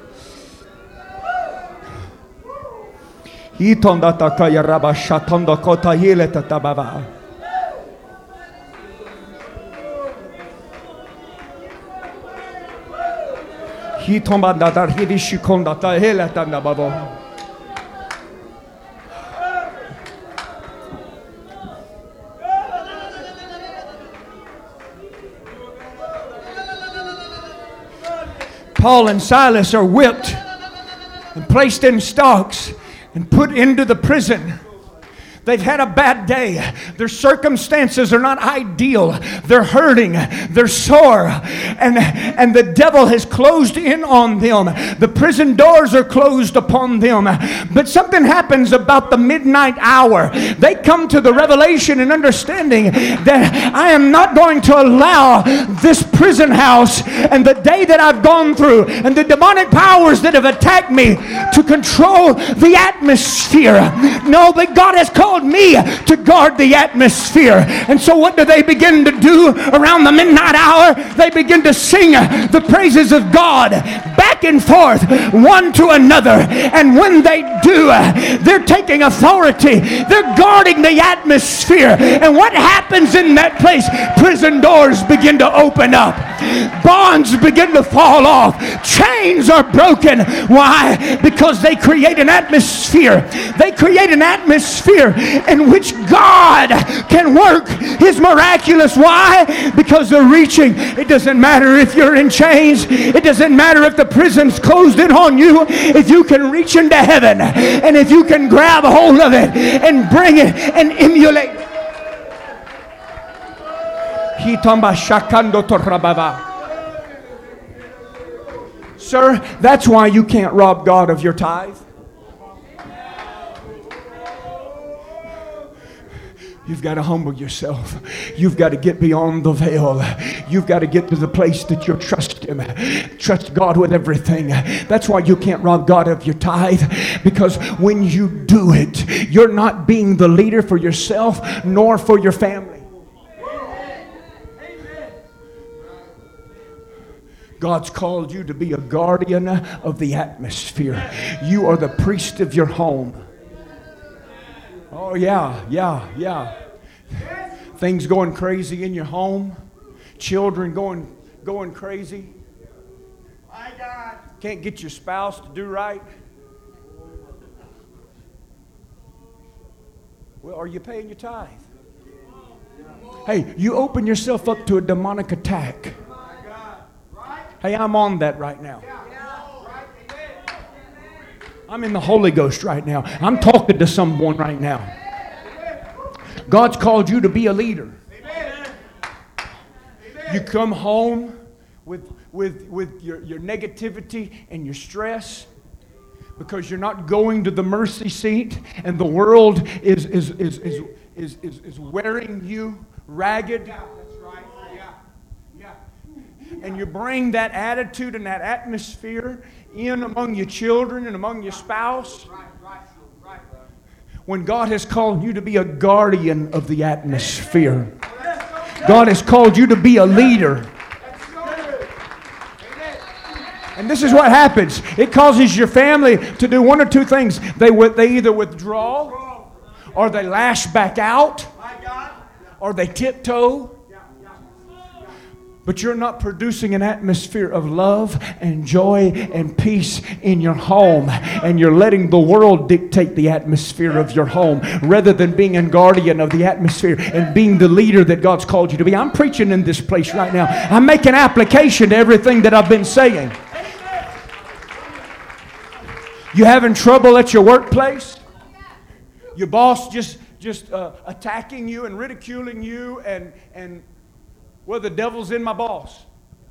Paul and Silas are whipped and placed in stocks and put into the prison. They've had a bad day. Their circumstances are not ideal. They're hurting. They're sore. And, and the devil has closed in on them. The prison doors are closed upon them. But something happens about the midnight hour. They come to the revelation and understanding that I am not going to allow this prison house and the day that I've gone through and the demonic powers that have attacked me to control the atmosphere. No, but God has called me to guard the atmosphere. And so what do they begin to do around the midnight hour? They begin to sing the praises of God back and forth, one to another. And when they do, they're taking authority. They're guarding the atmosphere. And what happens in that place? Prison doors begin to open up. Bonds begin to fall off. Chains are broken. Why? Because they create an atmosphere. They create an atmosphere in which God can work His miraculous. Why? Because they're reaching. It doesn't matter if you're in chains. It doesn't matter if the prison's closed in on you. If you can reach into heaven and if you can grab hold of it and bring it and emulate it. Sir, that's why you can't rob God of your tithe. You've got to humble yourself. You've got to get beyond the veil. You've got to get to the place that you trust Him. Trust God with everything. That's why you can't rob God of your tithe. Because when you do it, you're not being the leader for yourself nor for your family. God's called you to be a guardian of the atmosphere. You are the priest of your home. Oh, yeah, yeah, yeah. Things going crazy in your home. Children going going crazy. My God. Can't get your spouse to do right. Well, are you paying your tithe? Hey, you open yourself up to a demonic attack. Hey, I'm on that right now. I'm in the Holy Ghost right now. I'm talking to someone right now. God's called you to be a leader. You come home with, with, with your, your negativity and your stress because you're not going to the mercy seat, and the world is, is, is, is, is, is, is wearing you ragged. Yeah, that's right. Yeah. Yeah. And you bring that attitude and that atmosphere in among your children and among your spouse. Right, right, right. When God has called you to be a guardian of the atmosphere. God has called you to be a leader. And this is what happens. It causes your family to do one or two things. They, they either withdraw, or they lash back out, or they tiptoe. But you're not producing an atmosphere of love and joy and peace in your home. And you're letting the world dictate the atmosphere of your home rather than being a guardian of the atmosphere and being the leader that God's called you to be. I'm preaching in this place right now. I'm making application to everything that I've been saying. You having trouble at your workplace? Your boss just, just uh, attacking you and ridiculing you and... and well, the devil's in my boss.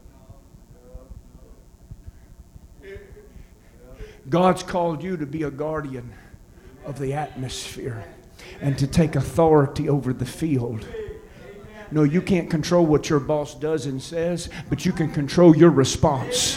God's called you to be a guardian of the atmosphere and to take authority over the field. No, you can't control what your boss does and says, but you can control your response.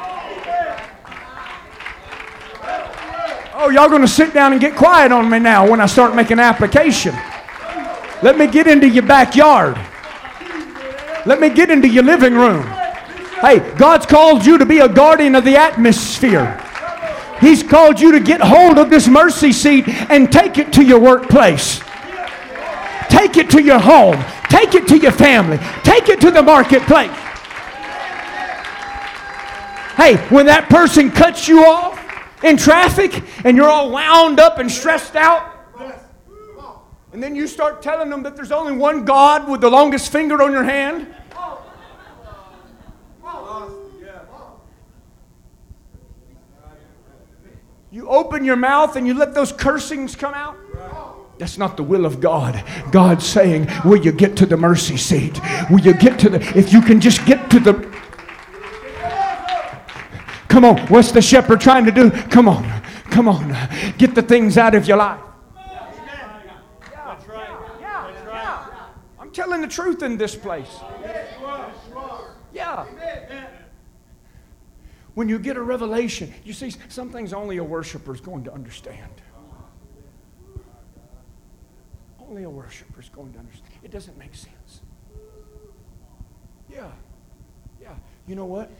Oh, y'all going to sit down and get quiet on me now when I start making application. Let me get into your backyard. Let me get into your living room. Hey, God's called you to be a guardian of the atmosphere. He's called you to get hold of this mercy seat and take it to your workplace. Take it to your home. Take it to your family. Take it to the marketplace. Hey, when that person cuts you off in traffic and you're all wound up and stressed out, and then you start telling them that there's only one God with the longest finger on your hand. You open your mouth and you let those cursings come out. That's not the will of God. God's saying, will you get to the mercy seat? Will you get to the... If you can just get to the... Come on, what's the shepherd trying to do? Come on, come on. Get the things out of your life. I'm telling the truth in this place. Yeah. When you get a revelation, you see, some things only a worshiper is going to understand. Only a worshiper is going to understand. It doesn't make sense. Yeah. Yeah. You know what?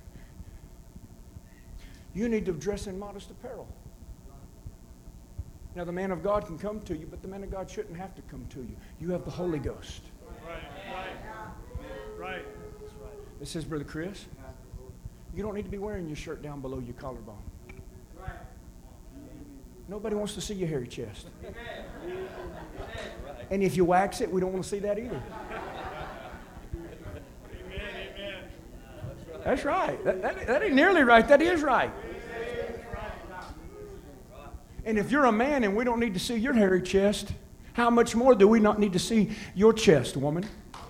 You need to dress in modest apparel. Now, the man of God can come to you, but the man of God shouldn't have to come to you. You have the Holy Ghost. Right, right, right. This says, Brother Chris, you don't need to be wearing your shirt down below your collarbone. Nobody wants to see your hairy chest. And if you wax it, we don't want to see that either. That's right. That, that, that ain't nearly right. That is right. And if you're a man and we don't need to see your hairy chest, how much more do we not need to see your chest, woman?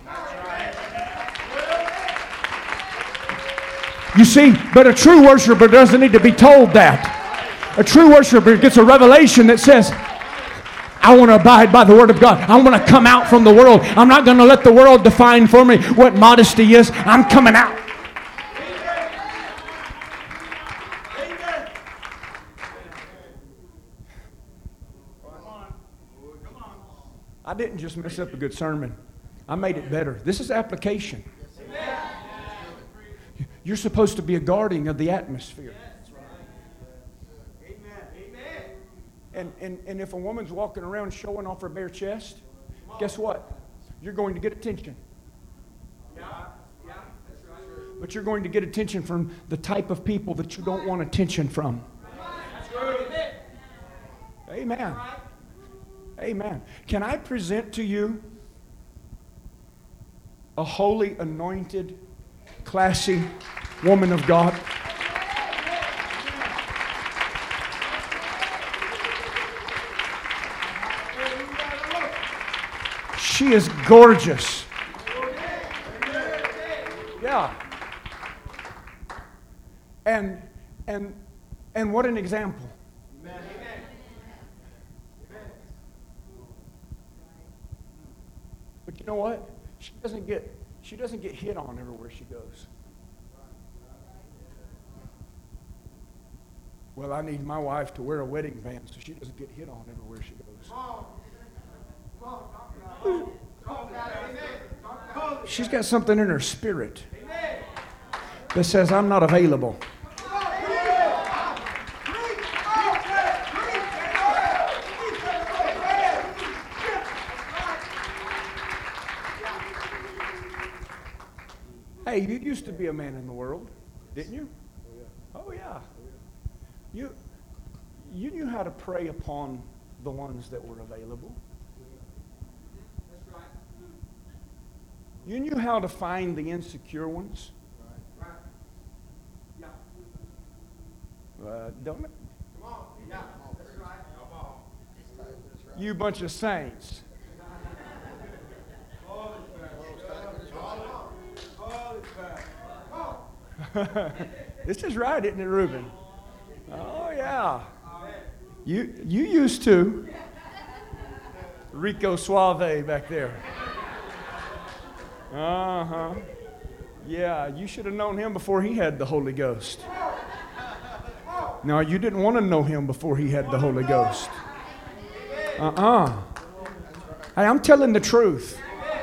You see, but a true worshiper doesn't need to be told that. A true worshiper gets a revelation that says, I want to abide by the Word of God. I want to come out from the world. I'm not going to let the world define for me what modesty is. I'm coming out. I didn't just mess up a good sermon. I made it better. This is application. You're supposed to be a guardian of the atmosphere. And, and, and if a woman's walking around showing off her bare chest, guess what? You're going to get attention. But you're going to get attention from the type of people that you don't want attention from. Amen. Amen. Can I present to you a holy, anointed, classy woman of God? She is gorgeous. And and and what an example. Amen. But you know what? She doesn't get she doesn't get hit on everywhere she goes. Well, I need my wife to wear a wedding band so she doesn't get hit on everywhere she goes. She's got something in her spirit that says, I'm not available. Hey, you used to be a man in the world, didn't you? Oh, yeah. You, you knew how to prey upon the ones that were available. You knew how to find the insecure ones. Uh, don't it? You bunch of saints. This is right, isn't it, Reuben? Oh, yeah. You you used to. Rico Suave back there. Uh-huh. Yeah, you should have known him before he had the Holy Ghost. No, you didn't want to know him before he had the Holy Ghost. Uh-uh. Hey, I'm telling the truth.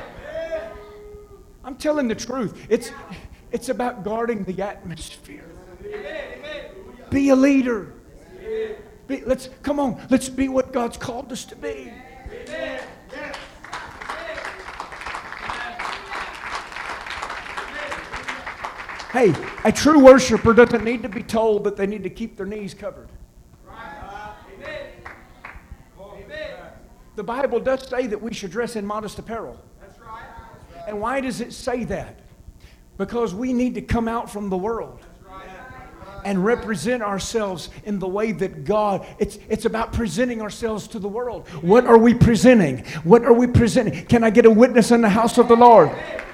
I'm telling the truth. It's it's about guarding the atmosphere. Be a leader. Be, let's come on. Let's be what God's called us to be. Hey, a true worshiper doesn't need to be told that they need to keep their knees covered. The Bible does say that we should dress in modest apparel. And why does it say that? Because we need to come out from the world and represent ourselves in the way that God, it's, it's about presenting ourselves to the world. What are we presenting? What are we presenting? Can I get a witness in the house of the Lord?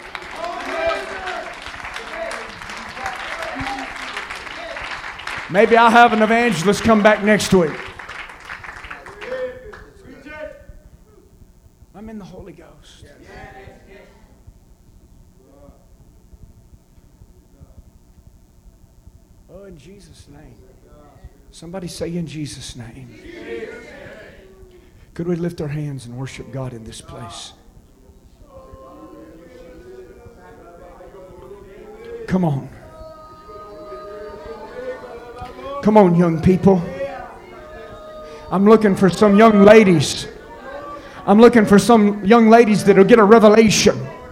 Maybe I'll have an evangelist come back next week. I'm in the Holy Ghost. Oh, in Jesus' name. Somebody say in Jesus' name. Could we lift our hands and worship God in this place? Come on. Come on, young people. I'm looking for some young ladies. I'm looking for some young ladies that will get a revelation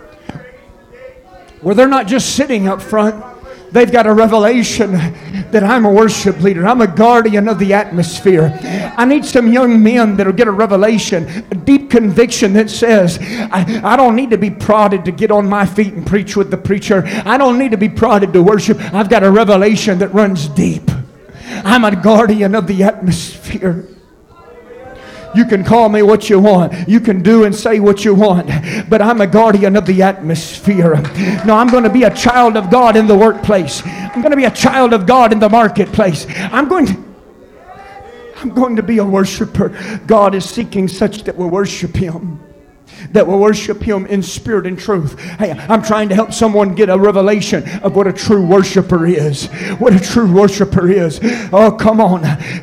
where they're not just sitting up front. They've got a revelation that I'm a worship leader. I'm a guardian of the atmosphere. I need some young men that will get a revelation, a deep conviction that says, I, I don't need to be prodded to get on my feet and preach with the preacher. I don't need to be prodded to worship. I've got a revelation that runs deep. I'm a guardian of the atmosphere. You can call me what you want. You can do and say what you want. But I'm a guardian of the atmosphere. No, I'm going to be a child of God in the workplace. I'm going to be a child of God in the marketplace. I'm going to, I'm going to be a worshiper. God is seeking such that will worship Him. That will worship Him in spirit and truth. Hey, I'm trying to help someone get a revelation of what a true worshiper is. What a true worshiper is. Oh, come on.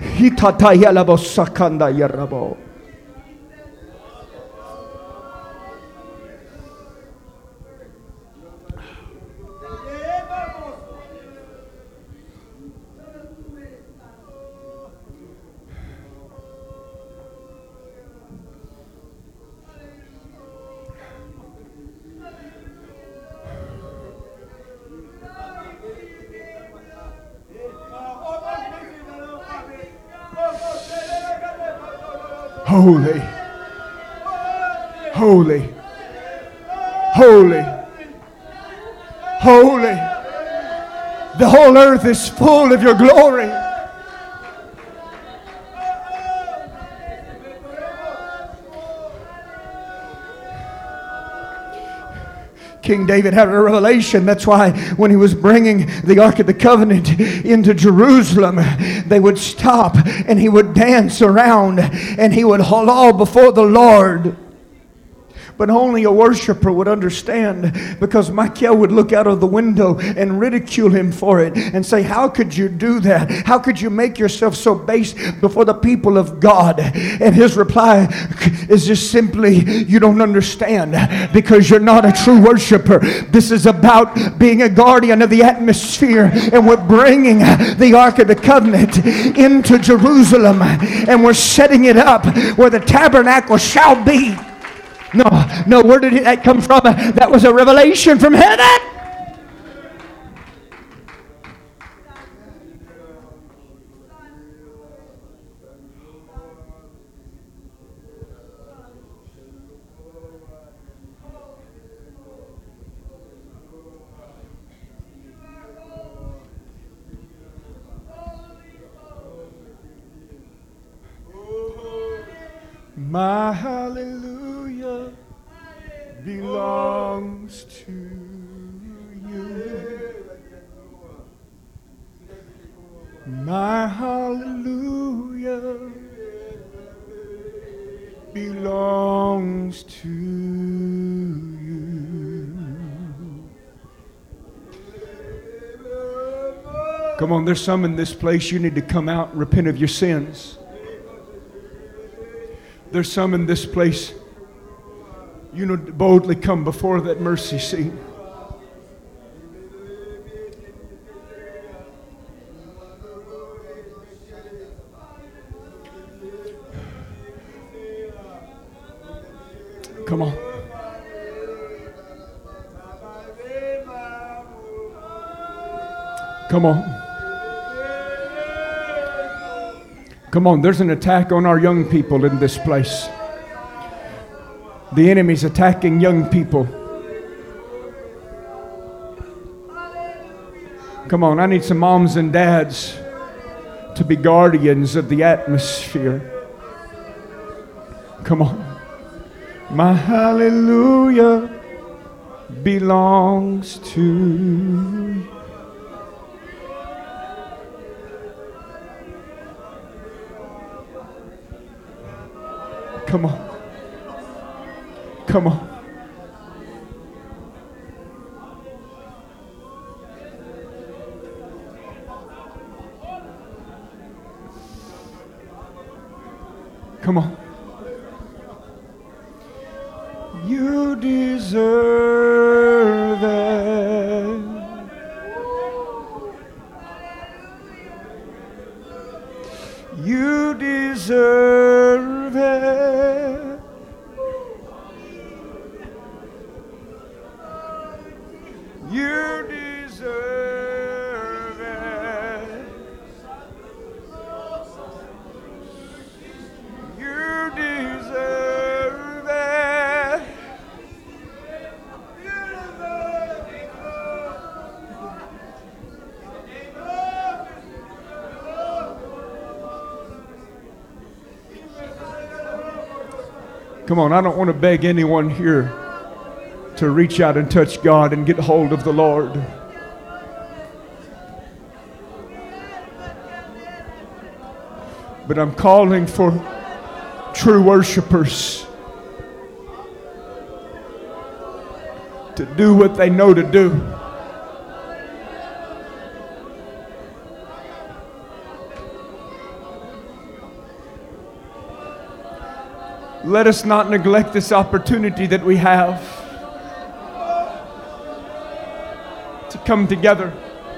Holy, holy, holy, holy. The whole earth is full of your glory. King David had a revelation. That's why when he was bringing the Ark of the Covenant into Jerusalem, they would stop and he would dance around and he would halal before the Lord. But only a worshiper would understand, because Michael would look out of the window and ridicule him for it and say, how could you do that? How could you make yourself so base before the people of God? And his reply is just simply, you don't understand, because you're not a true worshiper. This is about being a guardian of the atmosphere, and we're bringing the Ark of the Covenant into Jerusalem, and we're setting it up where the tabernacle shall be. No, no, where did that come from? That was a revelation from heaven. My hallelujah belongs to you. My hallelujah belongs to you. Come on, there's some in this place. You need to come out and repent of your sins. There's some in this place, you know, boldly come before that mercy seat. Come on. Come on. Come on, there's an attack on our young people in this place. The enemy's attacking young people. Come on, I need some moms and dads to be guardians of the atmosphere. Come on. My hallelujah belongs to you. Come on. Come on. Come on. You deserve it. You deserve it. You deserve it. You deserve it. Come on, I don't want to beg anyone here to reach out and touch God and get hold of the Lord. But I'm calling for true worshipers to do what they know to do. Let us not neglect this opportunity that we have to come together.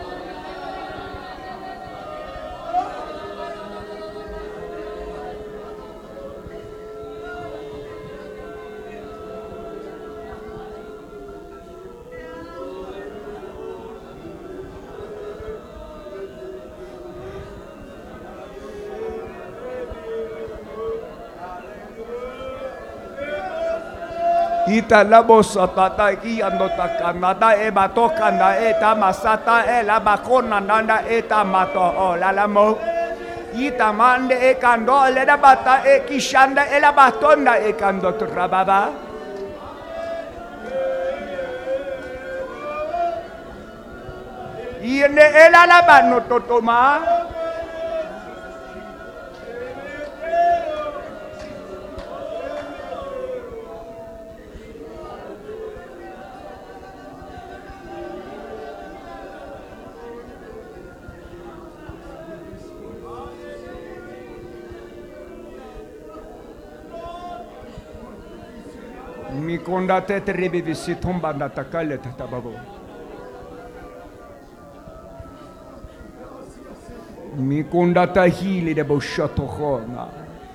Ita labos atata iando takanada e batokanda eta masata e la bakona nanda eta mato o la lamo. Ita mande e kando le da bata e kishanda e la batonda e kando trababa. Iene elalabano totoma. Mi konda te terebe visi tomba na takale tatababo. Mi konda ta hili de boshato khona.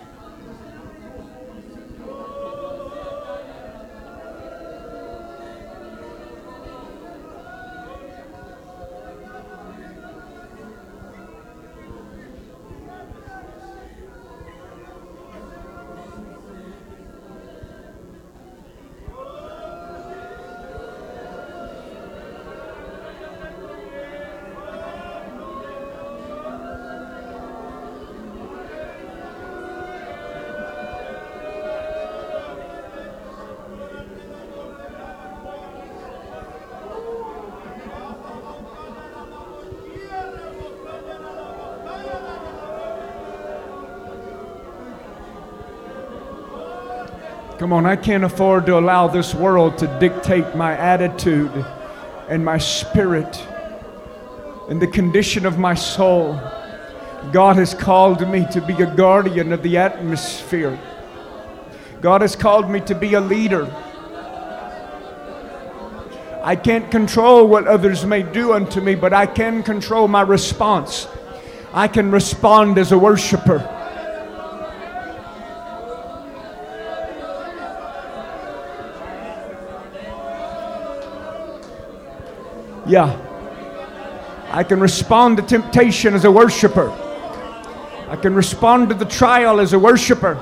Come on, I can't afford to allow this world to dictate my attitude and my spirit and the condition of my soul. God has called me to be a guardian of the atmosphere. God has called me to be a leader. I can't control what others may do unto me, but I can control my response. I can respond as a worshiper. Yeah. I can respond to temptation as a worshiper. I can respond to the trial as a worshiper.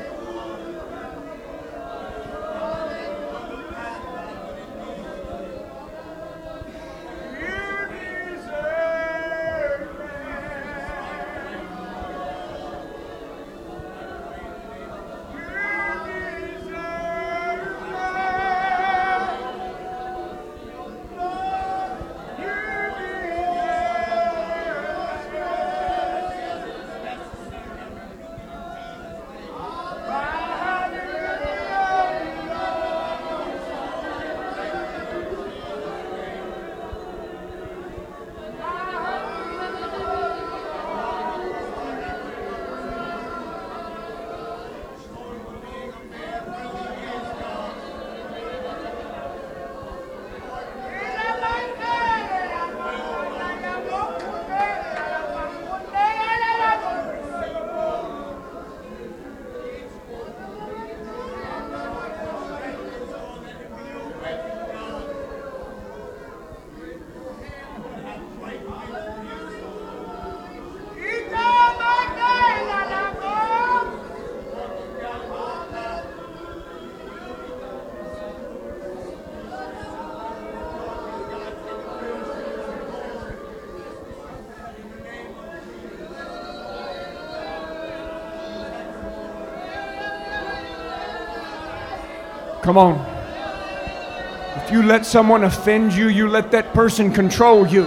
Come on. If you let someone offend you, you let that person control you.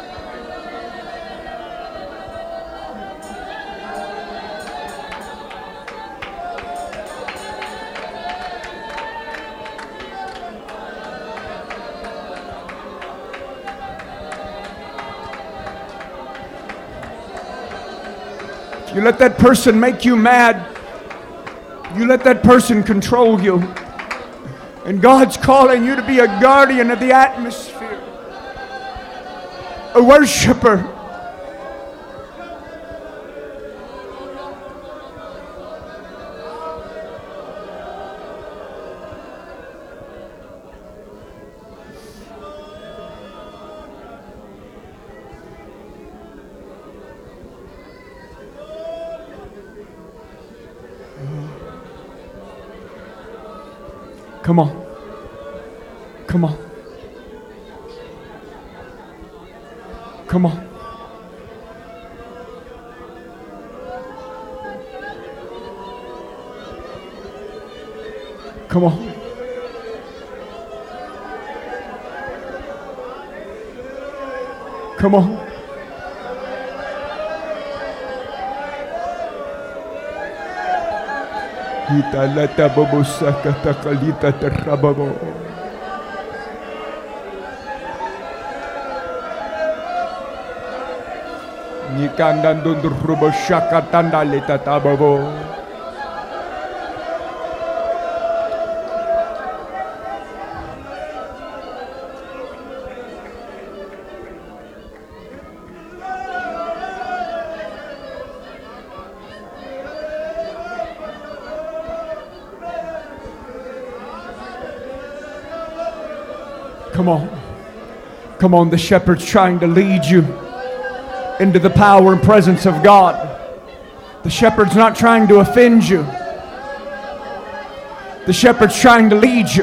If you let that person make you mad, you let that person control you. And God's calling you to be a guardian of the atmosphere, a worshiper. Come on. Come on. Come on. Come on. Come on. Italata babosaka takalita terababo. Nikandan dundurbo shaka tandalita tababo. Come on. Come on, the shepherd's trying to lead you into the power and presence of God. The shepherd's not trying to offend you. The shepherd's trying to lead you.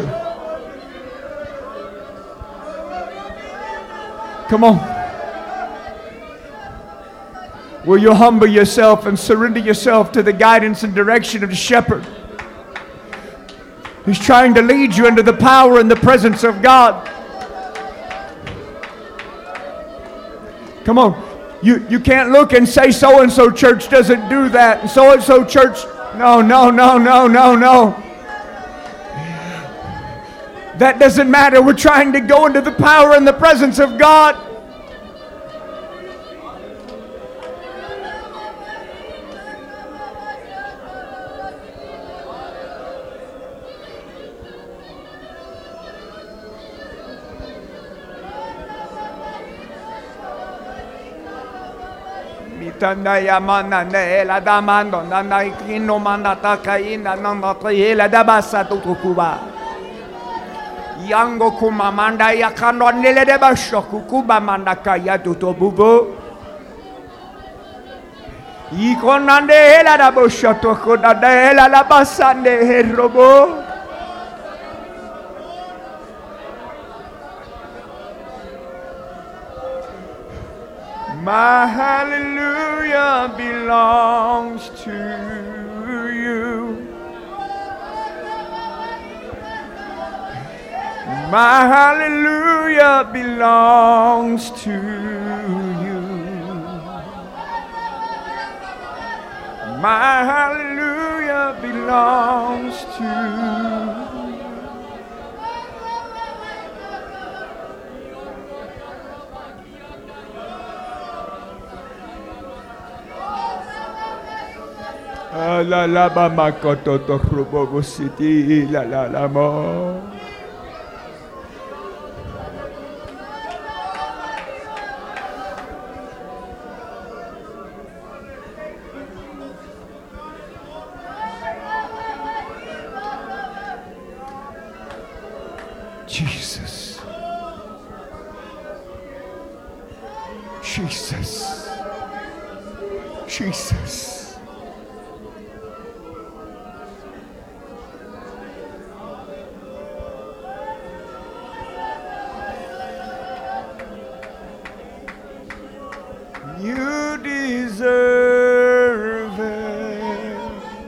Come on. Will you humble yourself and surrender yourself to the guidance and direction of the shepherd? He's trying to lead you into the power and the presence of God. Come on. You, you can't look and say so-and-so church doesn't do that. And so-and-so church. No, no, no, no, no, no. That doesn't matter. We're trying to go into the power and the presence of God. Tandaya manane la damando nana ikino manata kaina nana la dabasa tukuba yango kuma manda yakano nele de basho kukuba mandaka ya tutobubo ikonande la dabosho tokoda de la la basande herobo. My hallelujah belongs to you. My hallelujah belongs to you. My hallelujah belongs to you. La la ba makoto to rubo city la la la mo. Jesus. Jesus. Jesus. You deserve it.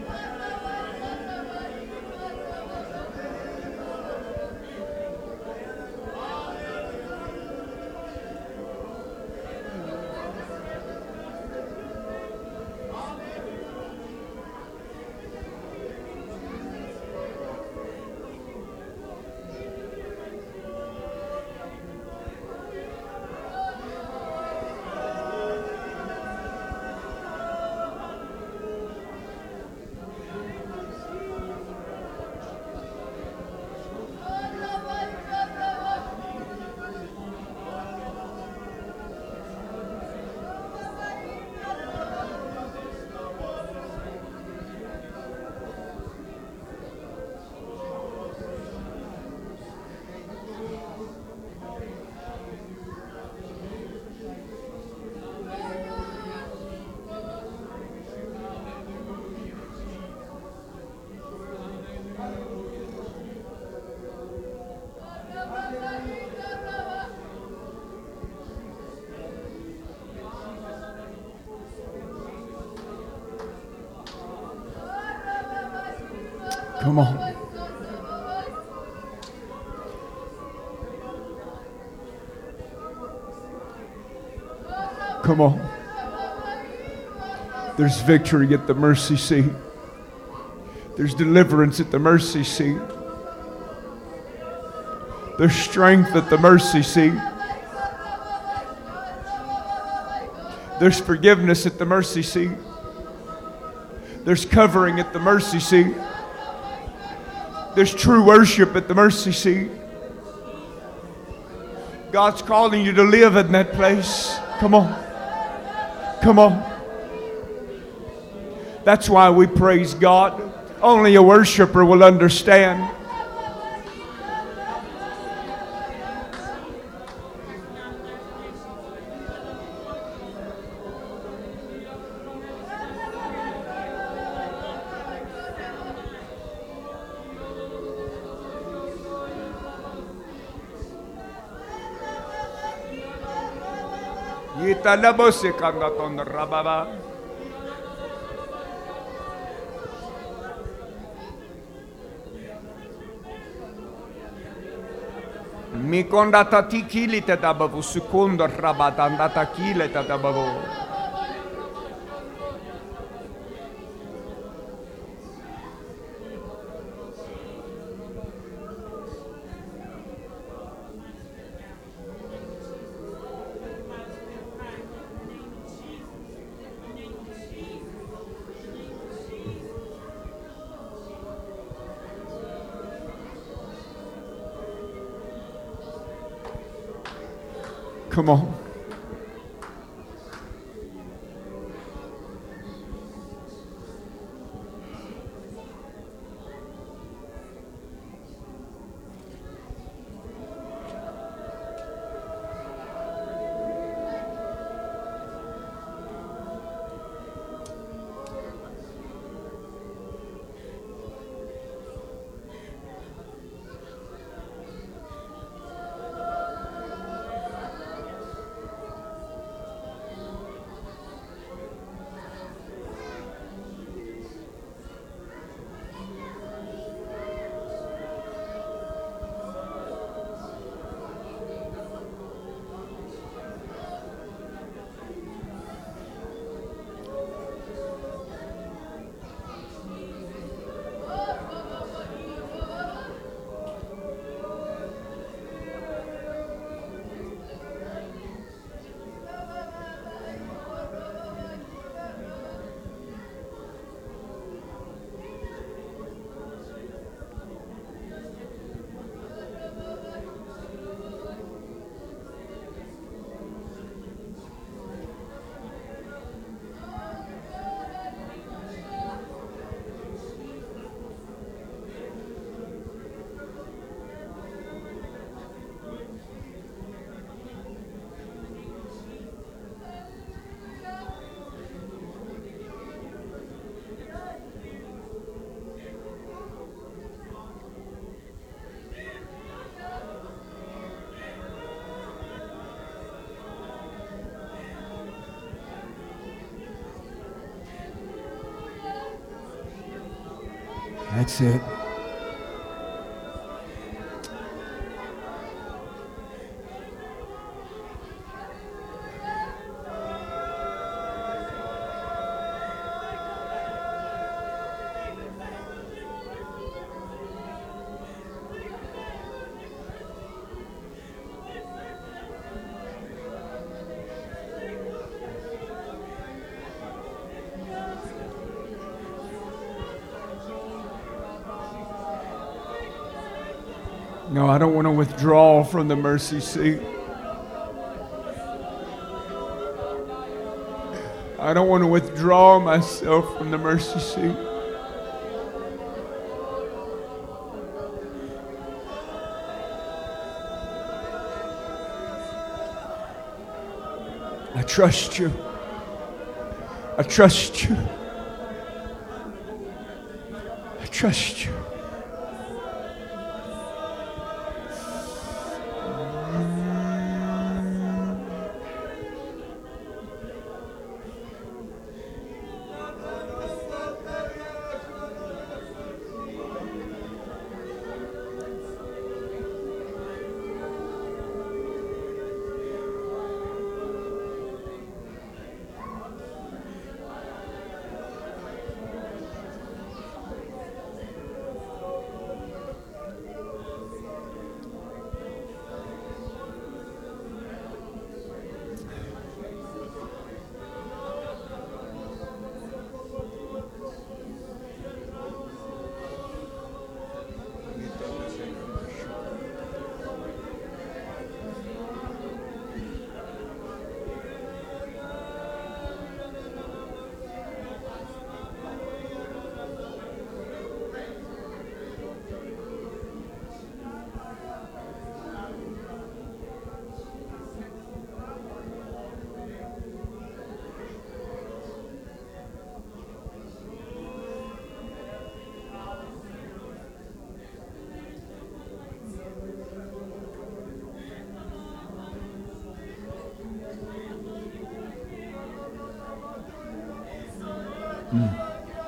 Come on. Come on. There's victory at the mercy seat. There's deliverance at the mercy seat. There's strength at the mercy seat. There's forgiveness at the mercy seat. There's covering at the mercy seat. There's true worship at the mercy seat. God's calling you to live in that place. Come on. Come on. That's why we praise God. Only a worshiper will understand. Yitalabose kangaton rababa. Mi kondata tikili tatabavu sukundo rabatandata kile tatabavu. Come on. That's it. No, I don't want to withdraw from the mercy seat. I don't want to withdraw myself from the mercy seat. I trust you. I trust you. I trust you. Mm.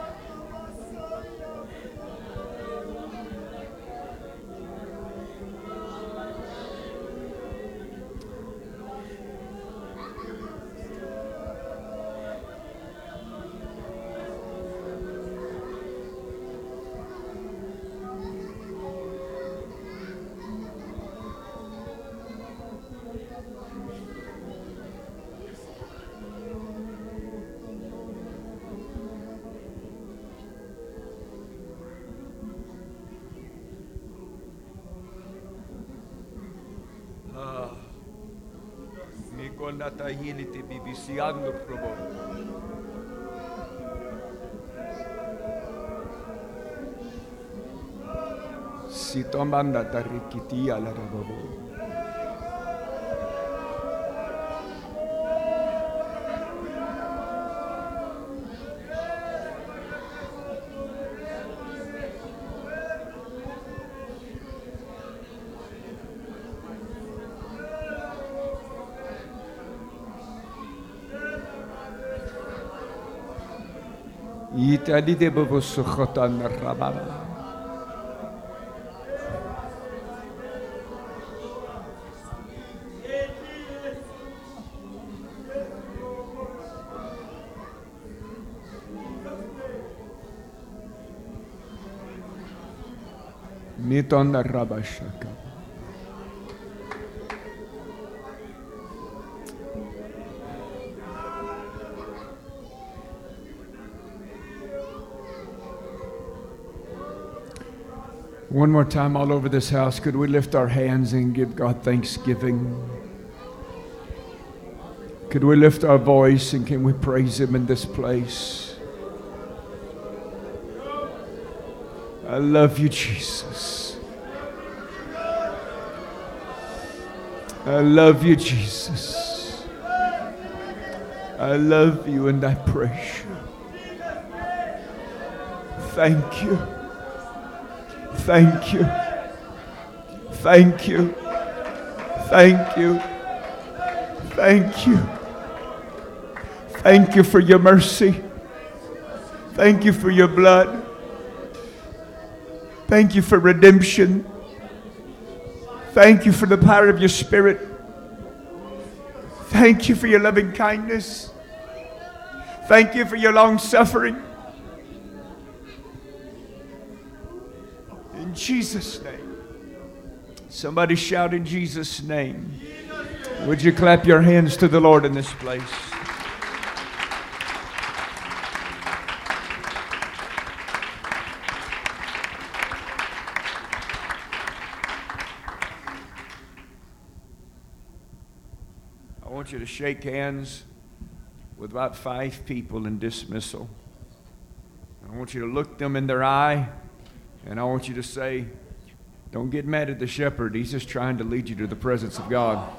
Ah, mi konata hili te bibisiando probo. Si tomanda tarikitia la rabobo. Itali de bobo sukhatan rababa. Miton rabashaka. One more time all over this house, could we lift our hands and give God thanksgiving? Could we lift our voice and can we praise Him in this place? I love you, Jesus. I love you, Jesus. I love you and I praise you. Thank you. Thank you. Thank you. Thank you. Thank you. Thank you for your mercy. Thank you for your blood. Thank you for redemption. Thank you for the power of your Spirit. Thank you for your loving kindness. Thank you for your long suffering. In Jesus' name. Somebody shout in Jesus' name. Would you clap your hands to the Lord in this place? I want you to shake hands with about five people in dismissal. I want you to look them in their eye, and I want you to say, don't get mad at the shepherd. He's just trying to lead you to the presence of God.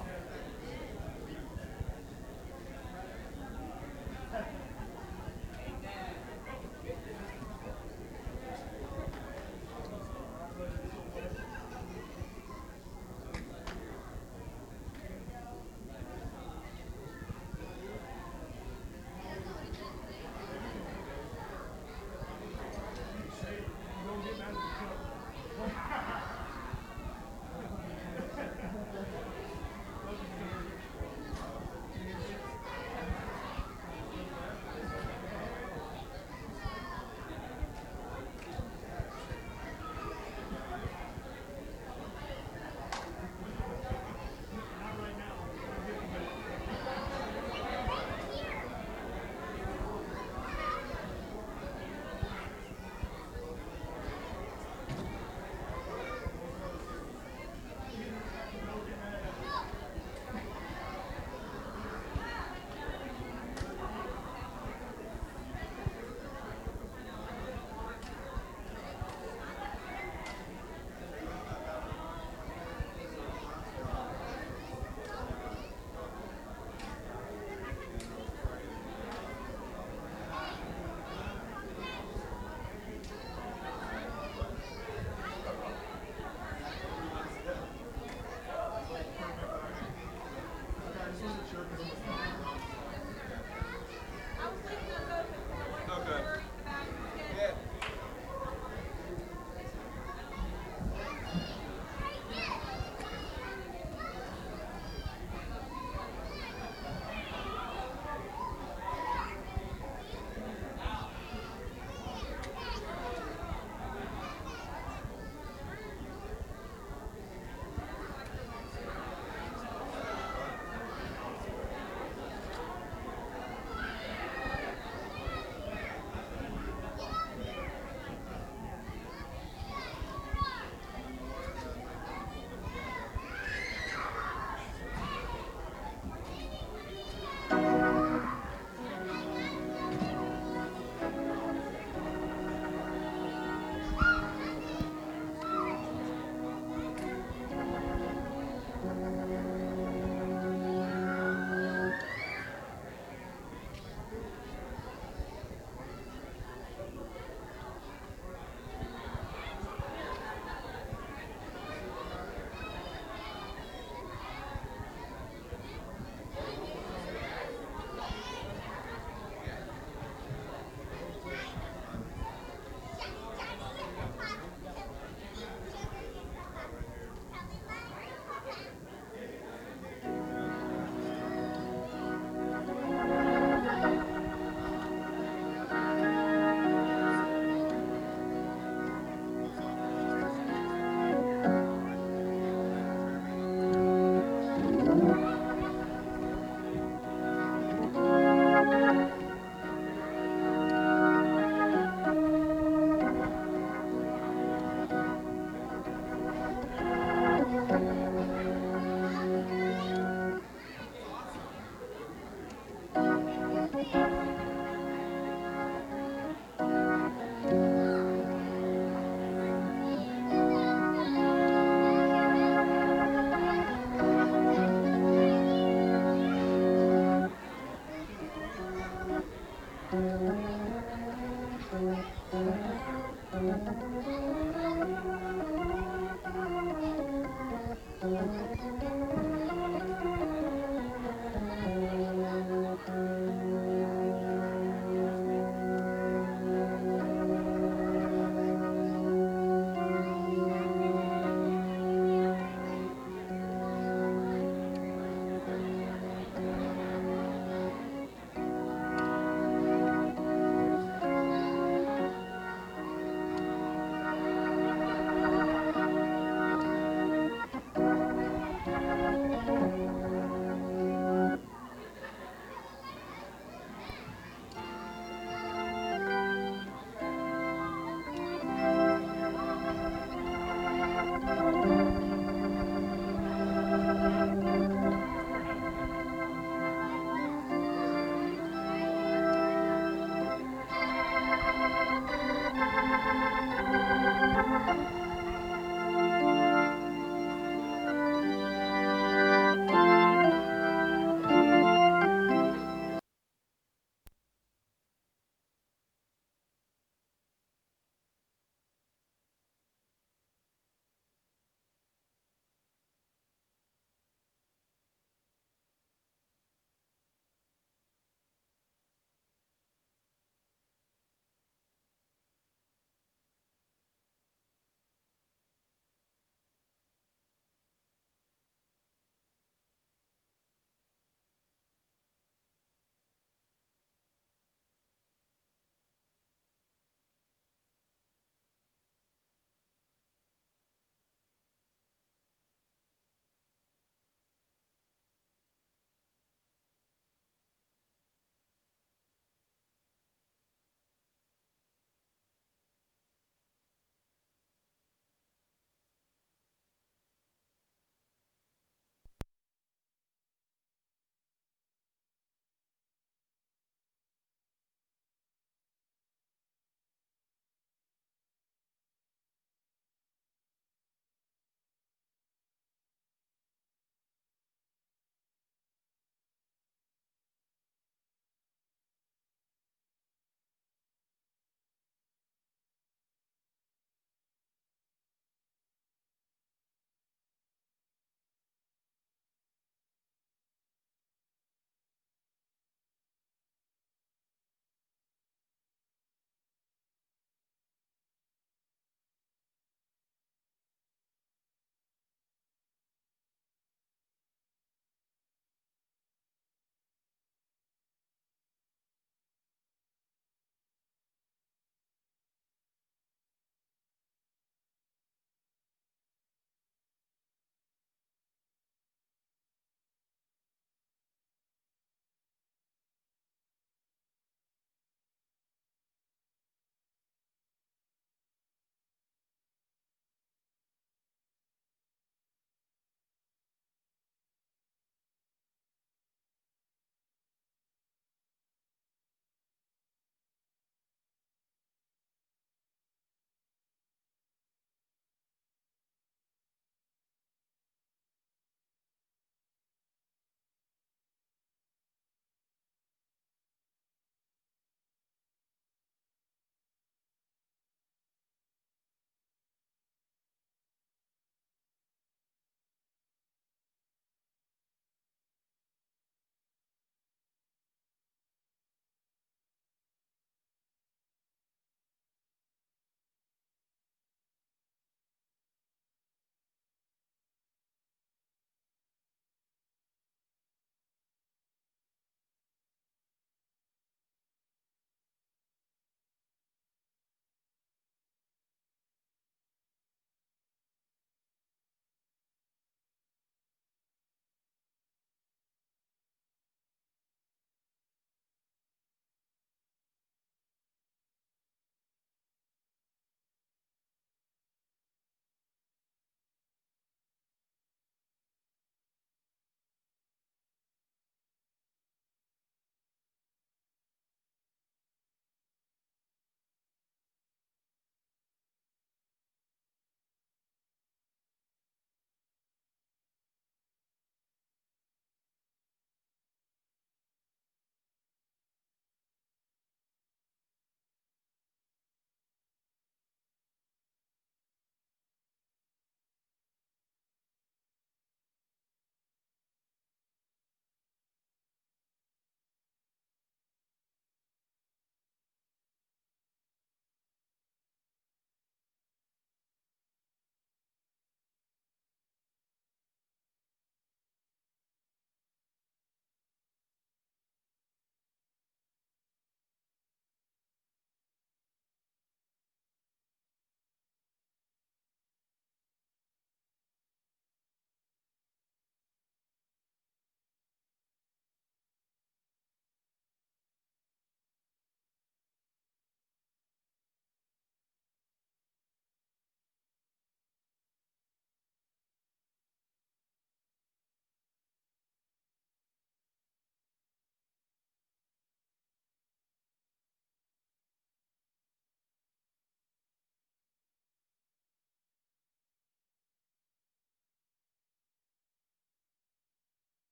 Lord.